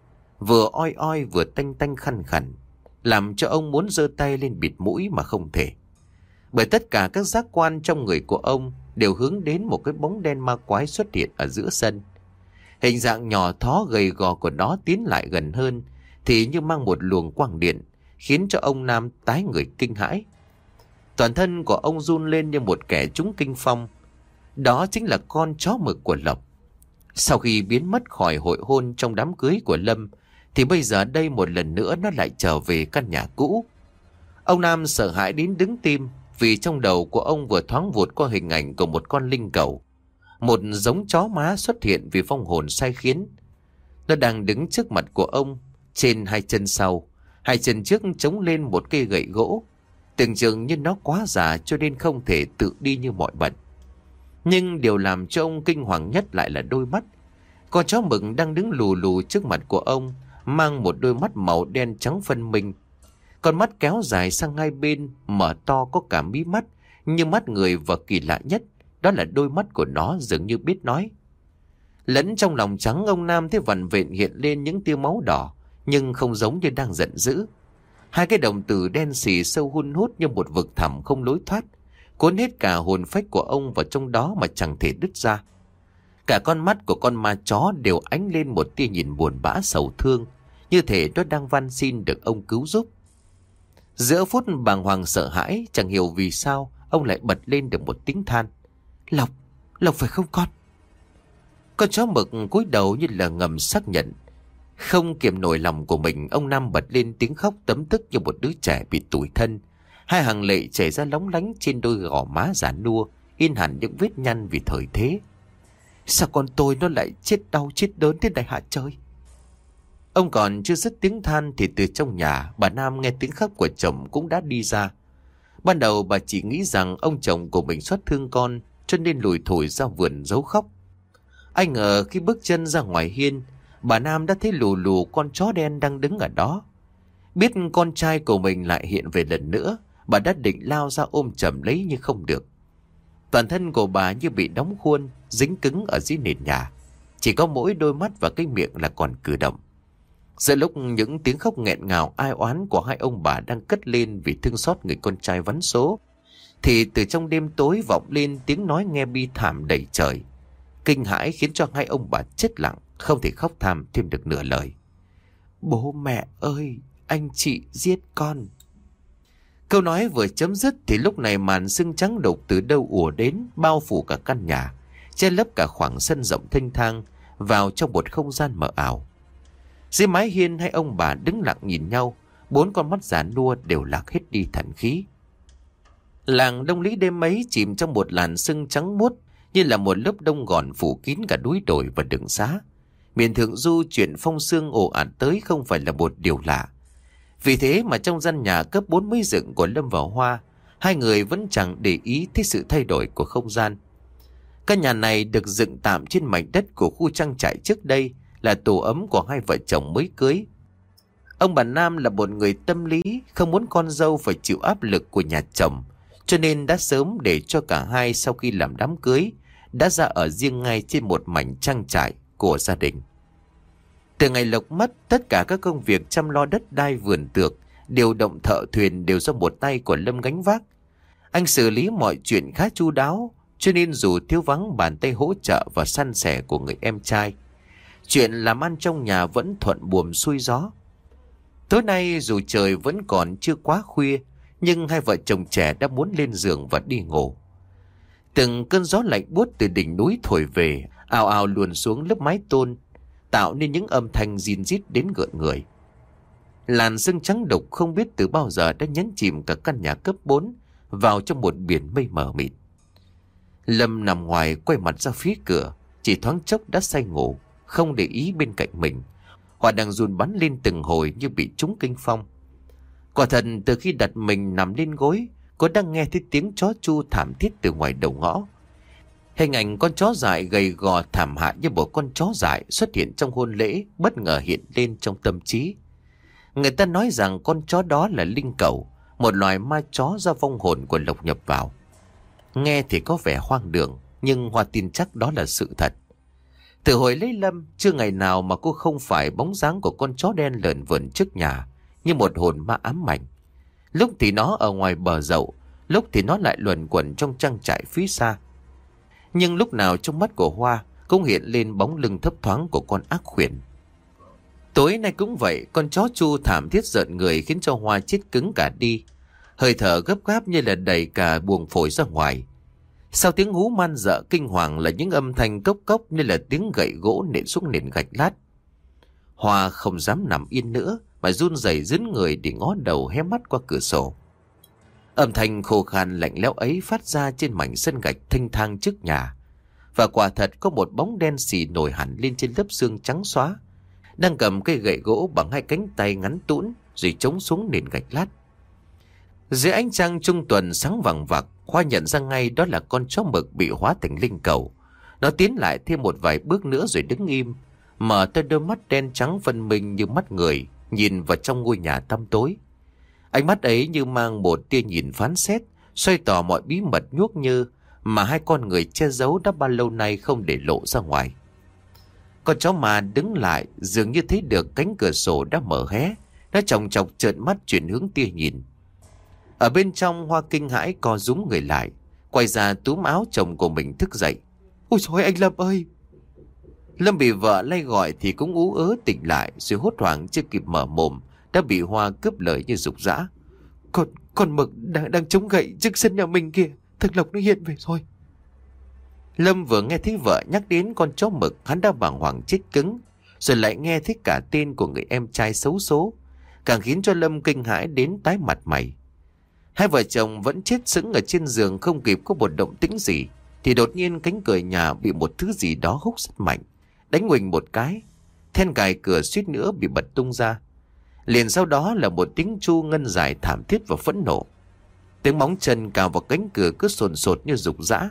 Vừa oi oi vừa tanh tanh khăn khẩn, làm cho ông muốn giơ tay lên bịt mũi mà không thể. Bởi tất cả các giác quan trong người của ông đều hướng đến một cái bóng đen ma quái xuất hiện ở giữa sân. Hình dạng nhỏ thó gầy gò của nó tiến lại gần hơn thì như mang một luồng quang điện, khiến cho ông Nam tái người kinh hãi. Toàn thân của ông run lên như một kẻ trúng kinh phong. Đó chính là con chó mực của Lộc. Sau khi biến mất khỏi hội hôn trong đám cưới của Lâm, thì bây giờ đây một lần nữa nó lại trở về căn nhà cũ. Ông Nam sợ hãi đến đứng tim, vì trong đầu của ông vừa thoáng vụt qua hình ảnh của một con linh cẩu, một giống chó má xuất hiện vì phong hồn sai khiến. Nó đang đứng trước mặt của ông, trên hai chân sau, hai chân trước chống lên một cây gậy gỗ, tưởng chừng như nó quá già cho nên không thể tự đi như mọi bận. Nhưng điều làm cho ông kinh hoàng nhất lại là đôi mắt. Con chó mực đang đứng lù lù trước mặt của ông, mang một đôi mắt màu đen trắng phân minh. Con mắt kéo dài sang hai bên, mở to có cả mí mắt, như mắt người, và kỳ lạ nhất, đó là đôi mắt của nó dường như biết nói. Lẫn trong lòng trắng ông Nam thấy vằn vện hiện lên những tia máu đỏ, nhưng không giống như đang giận dữ. Hai cái đồng tử đen xì sâu hun hút như một vực thẳm không lối thoát, cuốn hết cả hồn phách của ông vào trong đó mà chẳng thể đứt ra. Cả con mắt của con ma chó đều ánh lên một tia nhìn buồn bã sầu thương, như thể nó đang van xin được ông cứu giúp. Giữa phút bàng hoàng sợ hãi, chẳng hiểu vì sao ông lại bật lên được một tiếng than. Lộc, Lộc phải không con? Con chó mực cúi đầu như là ngầm xác nhận. Không kiềm nổi lòng của mình, ông Nam bật lên tiếng khóc tấm tức như một đứa trẻ bị tủi thân. Hai hàng lệ chảy ra lóng lánh trên đôi gò má già nua, in hẳn những vết nhăn vì thời thế. Sao con tôi nó lại chết đau chết đớn thế này hả trời? Ông còn chưa dứt tiếng than thì từ trong nhà, bà Nam nghe tiếng khóc của chồng cũng đã đi ra. Ban đầu bà chỉ nghĩ rằng ông chồng của mình xót thương con, cho nên lủi thủi ra vườn giấu khóc. Ai ngờ khi bước chân ra ngoài hiên, bà Nam đã thấy lù lù con chó đen đang đứng ở đó. Biết con trai của mình lại hiện về lần nữa, bà đã định lao ra ôm chầm lấy nhưng không được. Toàn thân của bà như bị đóng khuôn, dính cứng ở dưới nền nhà. Chỉ có mỗi đôi mắt và cái miệng là còn cử động. Giữa lúc những tiếng khóc nghẹn ngào ai oán của hai ông bà đang cất lên vì thương xót người con trai vắn số, thì từ trong đêm tối vọng lên tiếng nói nghe bi thảm đầy trời. Kinh hãi khiến cho hai ông bà chết lặng, không thể khóc than thêm được nửa lời. Bố mẹ ơi, anh chị giết con. Câu nói vừa chấm dứt thì lúc này màn sương trắng đục từ đâu ùa đến, bao phủ cả căn nhà, che lấp cả khoảng sân rộng thênh thang vào trong một không gian mờ ảo. Dưới mái hiên hai ông bà đứng lặng nhìn nhau, bốn con mắt già nua đều lạc hết đi thần khí. Làng Đông Lý đêm ấy chìm trong một làn sương trắng muốt, như là một lớp đông gòn phủ kín cả núi đồi và đường xá. Miền Thượng Du chuyện phong sương ồ ạt tới không phải là một điều lạ. Vì thế mà trong gian nhà cấp 4 mới dựng của Lâm và Hoa, hai người vẫn chẳng để ý tới sự thay đổi của không gian. Căn nhà này được dựng tạm trên mảnh đất của khu trang trại trước đây, là tổ ấm của hai vợ chồng mới cưới. Ông bà Nam là một người tâm lý, không muốn con dâu phải chịu áp lực của nhà chồng, cho nên đã sớm để cho cả hai sau khi làm đám cưới đã ra ở riêng ngay trên một mảnh trang trại của gia đình. Từ ngày Lộc mất, tất cả các công việc chăm lo đất đai vườn tược, điều động thợ thuyền đều do một tay của Lâm gánh vác. Anh xử lý mọi chuyện khá chu đáo, cho nên dù thiếu vắng bàn tay hỗ trợ và san sẻ của người em trai, chuyện làm ăn trong nhà vẫn thuận buồm xuôi gió. Tối nay dù trời vẫn còn chưa quá khuya, nhưng hai vợ chồng trẻ đã muốn lên giường và đi ngủ. Từng cơn gió lạnh buốt từ đỉnh núi thổi về, ào ào luồn xuống lớp mái tôn, tạo nên những âm thanh rin rít đến gợn người. Làn sương trắng đục không biết từ bao giờ đã nhấn chìm cả căn nhà cấp 4 vào trong một biển mây mờ mịt. Lâm nằm ngoài quay mặt ra phía cửa, chỉ thoáng chốc đã say ngủ, không để ý bên cạnh mình. Hoa đang run bắn lên từng hồi như bị trúng kinh phong. Quả thật từ khi đặt mình nằm lên gối, cô đang nghe thấy tiếng chó chu thảm thiết từ ngoài đầu ngõ. Hình ảnh con chó dại gầy gò thảm hại như một con chó dại xuất hiện trong hôn lễ bất ngờ hiện lên trong tâm trí. Người ta nói rằng con chó đó là linh cẩu, một loài ma chó do vong hồn của Lộc nhập vào. Nghe thì có vẻ hoang đường, nhưng Hoa tin chắc đó là sự thật. Từ hồi lấy Lâm, chưa ngày nào mà cô không phải bóng dáng của con chó đen lởn vởn trước nhà, như một hồn ma ám ảnh. Lúc thì nó ở ngoài bờ dậu, lúc thì nó lại luẩn quẩn trong trang trại phía xa. Nhưng lúc nào trong mắt của Hoa cũng hiện lên bóng lưng thấp thoáng của con ác khuyển. Tối nay cũng vậy, con chó chu thảm thiết rợn người khiến cho Hoa chết cứng cả đi. Hơi thở gấp gáp như là đẩy cả buồng phổi ra ngoài. Sau tiếng hú man dợ kinh hoàng là những âm thanh cốc cốc như là tiếng gậy gỗ nện xuống nền gạch lát. Hoa không dám nằm yên nữa mà run rẩy rướn người để ngó đầu hé mắt qua cửa sổ. Âm thanh khô khan lạnh lẽo ấy phát ra trên mảnh sân gạch thênh thang trước nhà. Và quả thật có một bóng đen xì nổi hẳn lên trên lớp xương trắng xóa, đang cầm cây gậy gỗ bằng hai cánh tay ngắn tũn rồi chống xuống nền gạch lát. Dưới ánh trăng trung tuần sáng vàng vặc, Hoa nhận ra ngay đó là con chó mực bị hóa thành linh cẩu. Nó tiến lại thêm một vài bước nữa rồi đứng im, mở to đôi mắt đen trắng phân minh như mắt người, nhìn vào trong ngôi nhà tăm tối. Ánh mắt ấy như mang một tia nhìn phán xét, xoay tỏ mọi bí mật nhuốc nhơ mà hai con người che giấu đã bao lâu nay không để lộ ra ngoài. Con chó mà đứng lại, dường như thấy được cánh cửa sổ đã mở hé. Nó chòng chọc trợn mắt chuyển hướng tia nhìn. Ở bên trong, Hoa kinh hãi co rúm người lại, quay ra túm áo chồng của mình thức dậy. Ôi trời, anh Lâm ơi! Lâm bị vợ lay gọi thì cũng ú ớ tỉnh lại, rồi hốt hoảng chưa kịp mở mồm đã bị Hoa cướp lời như rục rã. Con Mực đang chống gậy trước sân nhà mình kìa, thằng Lộc nó hiện về rồi. Lâm vừa nghe thấy vợ nhắc đến con chó Mực, hắn đã bàng hoàng chết cứng, rồi lại nghe thấy cả tên của người em trai xấu số, càng khiến cho Lâm kinh hãi đến tái mặt mày. Hai vợ chồng vẫn chết sững ở trên giường, không kịp có một động tĩnh gì thì đột nhiên cánh cửa nhà bị một thứ gì đó húc rất mạnh, đánh nguỳnh một cái, then cài cửa suýt nữa bị bật tung ra. Liền sau đó là một tiếng chu ngân dài thảm thiết và phẫn nộ. Tiếng móng chân cào vào cánh cửa cứ sồn sột như rục rã.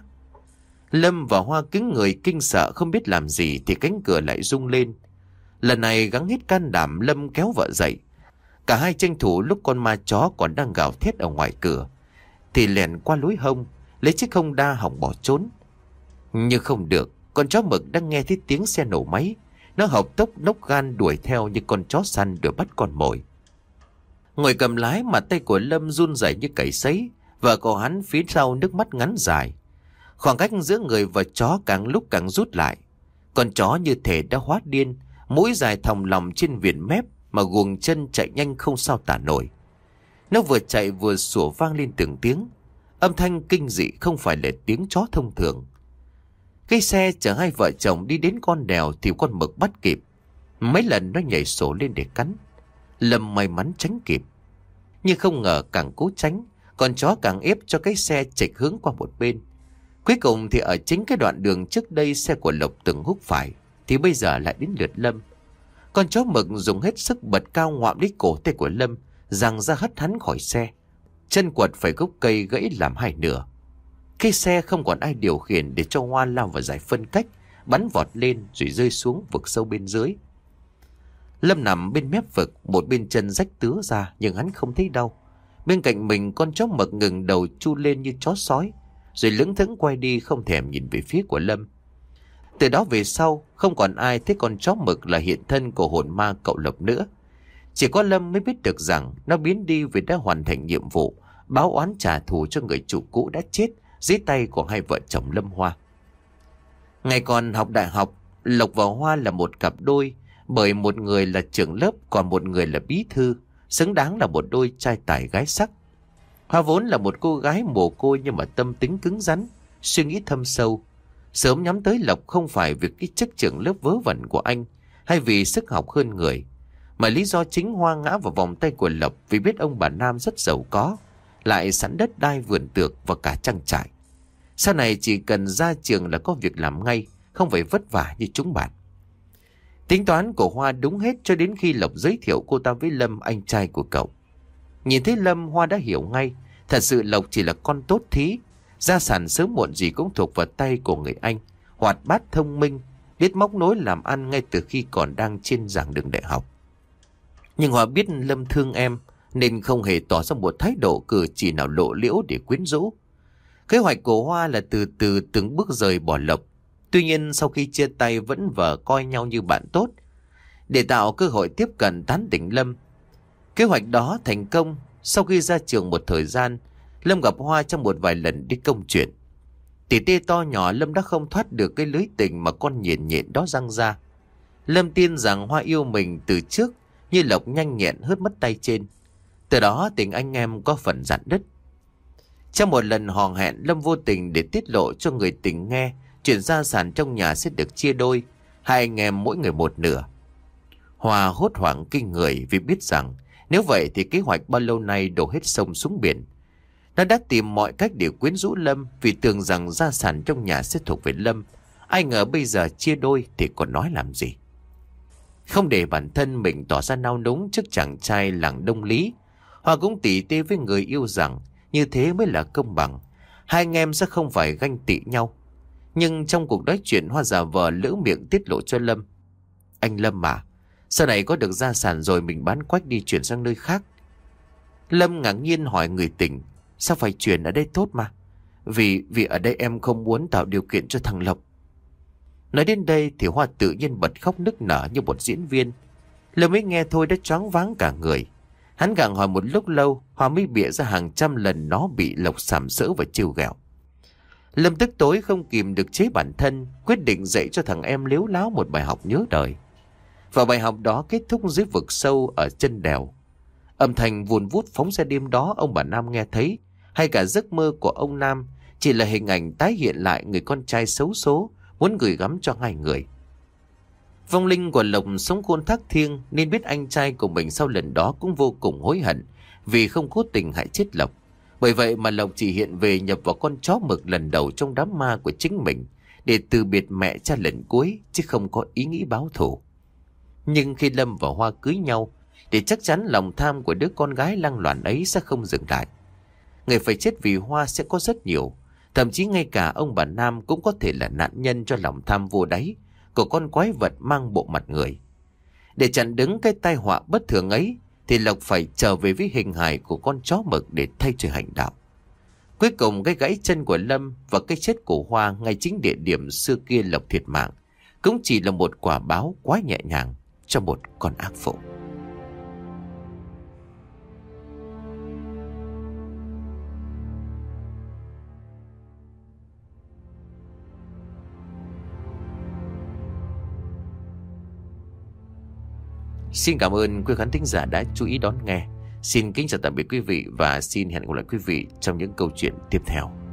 Lâm và Hoa cứng người kinh sợ không biết làm gì thì cánh cửa lại rung lên. Lần này gắng hết can đảm, Lâm kéo vợ dậy. Cả hai tranh thủ lúc con ma chó còn đang gào thét ở ngoài cửa thì lèn qua lối hông, lấy chiếc Honda hỏng bỏ trốn. Nhưng không được, con chó Mực đang nghe thấy tiếng xe nổ máy. Nó hộc tốc nốc gan đuổi theo như con chó săn đuổi bắt con mồi. Ngồi cầm lái mà tay của Lâm run rẩy như cày sấy, vợ của hắn phía sau nước mắt ngắn dài. Khoảng cách giữa người và chó càng lúc càng rút lại. Con chó như thể đã hóa điên, mũi dài thòng lòng trên viền mép mà guồng chân chạy nhanh không sao tả nổi. Nó vừa chạy vừa sủa vang lên từng tiếng. Âm thanh kinh dị không phải là tiếng chó thông thường. Cái xe chở hai vợ chồng đi đến con đèo thì con Mực bắt kịp. Mấy lần nó nhảy sổ lên để cắn. Lâm may mắn tránh kịp. Nhưng không ngờ càng cố tránh, con chó càng ép cho cái xe chệch hướng qua một bên. Cuối cùng thì ở chính cái đoạn đường trước đây xe của Lộc từng húc phải thì bây giờ lại đến lượt Lâm. Con chó Mực dùng hết sức bật cao ngoạm lấy cổ tay của Lâm, giằng ra hất hắn khỏi xe. Chân quật phải gốc cây gãy làm hai nửa. Cái xe không còn ai điều khiển để cho Hoa lao vào giải phân cách, bắn vọt lên rồi rơi xuống vực sâu bên dưới. Lâm nằm bên mép vực, một bên chân rách tứa ra nhưng hắn không thấy đau. Bên cạnh mình con chó Mực ngừng đầu chu lên như chó sói, rồi lững thững quay đi không thèm nhìn về phía của Lâm. Từ đó về sau không còn ai thấy con chó Mực là hiện thân của hồn ma cậu Lộc nữa. Chỉ có Lâm mới biết được rằng nó biến đi vì đã hoàn thành nhiệm vụ báo oán trả thù cho người chủ cũ đã chết dưới tay của hai vợ chồng Lâm Hoa. Ngày còn học đại học, Lộc và Hoa là một cặp đôi, bởi một người là trưởng lớp còn một người là bí thư, xứng đáng là một đôi trai tài gái sắc. Hoa vốn là một cô gái mồ côi nhưng mà tâm tính cứng rắn, suy nghĩ thâm sâu. Sớm nhắm tới Lộc không phải vì cái chức trưởng lớp vớ vẩn của anh hay vì sức học hơn người, mà lý do chính Hoa ngã vào vòng tay của Lộc vì biết ông bà Nam rất giàu có, lại sẵn đất đai vườn tược và cả trang trại. Sau này chỉ cần ra trường là có việc làm ngay, không phải vất vả như chúng bạn. Tính toán của Hoa đúng hết cho đến khi Lộc giới thiệu cô ta với Lâm, anh trai của cậu. Nhìn thấy Lâm, Hoa đã hiểu ngay, thật sự Lộc chỉ là con tốt thí, gia sản sớm muộn gì cũng thuộc vào tay của người anh, hoạt bát thông minh, biết móc nối làm ăn ngay từ khi còn đang trên giảng đường đại học. Nhưng Hoa biết Lâm thương em nên không hề tỏ ra một thái độ cử chỉ nào lộ liễu để quyến rũ. Kế hoạch của Hoa là từ từ từng bước rời bỏ Lộc. Tuy nhiên sau khi chia tay vẫn vờ coi nhau như bạn tốt, để tạo cơ hội tiếp cận tán tỉnh Lâm. Kế hoạch đó thành công. Sau khi ra trường một thời gian, Lâm gặp Hoa trong một vài lần đi công chuyện. Tỉ tê to nhỏ Lâm đã không thoát được cái lưới tình mà con nhện nhện đó giăng ra. Lâm tin rằng Hoa yêu mình từ trước, như Lộc nhanh nhẹn hớt mất tay trên. Từ đó tình anh em có phần rạn nứt. Trong một lần hò hẹn, Lâm vô tình để tiết lộ cho người tình nghe chuyện gia sản trong nhà sẽ được chia đôi, hai anh em mỗi người một nửa. Hoa hốt hoảng kinh người vì biết rằng nếu vậy thì kế hoạch bao lâu nay đổ hết sông xuống biển. Nó đã tìm mọi cách để quyến rũ Lâm vì tưởng rằng gia sản trong nhà sẽ thuộc về Lâm. Ai ngờ bây giờ chia đôi thì còn nói làm gì. Không để bản thân mình tỏ ra nao núng trước chàng trai làng Đông Lý, Hoa cũng tỉ tê với người yêu rằng như thế mới là công bằng. Hai anh em sẽ không phải ganh tị nhau. Nhưng trong cuộc nói chuyện, Hoa giả vờ lỡ miệng tiết lộ cho Lâm. Anh Lâm à, sau này có được gia sản rồi mình bán quách đi chuyển sang nơi khác. Lâm ngạc nhiên hỏi người tình. Sao phải chuyển ở đây tốt mà? Vì ở đây em không muốn tạo điều kiện cho thằng Lộc. Nói đến đây thì Hoa tự nhiên bật khóc nức nở như một diễn viên. Lâm mới nghe thôi đã choáng váng cả người. Hắn gặng hỏi một lúc lâu, Hoa mới bịa ra hàng trăm lần nó bị Lộc sàm sỡ và trêu ghẹo. Lâm tức tối không kìm được chế bản thân, quyết định dạy cho thằng em lếu láo một bài học nhớ đời. Và bài học đó kết thúc dưới vực sâu ở chân đèo. Âm thanh vùn vút phóng ra đêm đó ông bà Nam nghe thấy, hay cả giấc mơ của ông Nam chỉ là hình ảnh tái hiện lại người con trai xấu số muốn gửi gắm cho hai người. Vong linh của Lộc sống khôn thác thiêng nên biết anh trai của mình sau lần đó cũng vô cùng hối hận vì không cố tình hại chết Lộc. Bởi vậy mà Lộc chỉ hiện về nhập vào con chó mực lần đầu trong đám ma của chính mình để từ biệt mẹ cha lần cuối, chứ không có ý nghĩ báo thù. Nhưng khi Lâm và Hoa cưới nhau thì chắc chắn lòng tham của đứa con gái lăng loàn ấy sẽ không dừng lại. Người phải chết vì Hoa sẽ có rất nhiều, thậm chí ngay cả ông bà Nam cũng có thể là nạn nhân cho lòng tham vô đáy của con quái vật mang bộ mặt người. Để chặn đứng cái tai họa bất thường ấy thì Lộc phải trở về với hình hài của con chó mực để thay trời hành đạo. Cuối cùng cái gãy chân của Lâm và cái chết của Hoa ngay chính địa điểm xưa kia Lộc thiệt mạng cũng chỉ là một quả báo quá nhẹ nhàng cho một con ác phụ. Xin cảm ơn quý khán thính giả đã chú ý đón nghe. Xin kính chào tạm biệt quý vị và xin hẹn gặp lại quý vị trong những câu chuyện tiếp theo.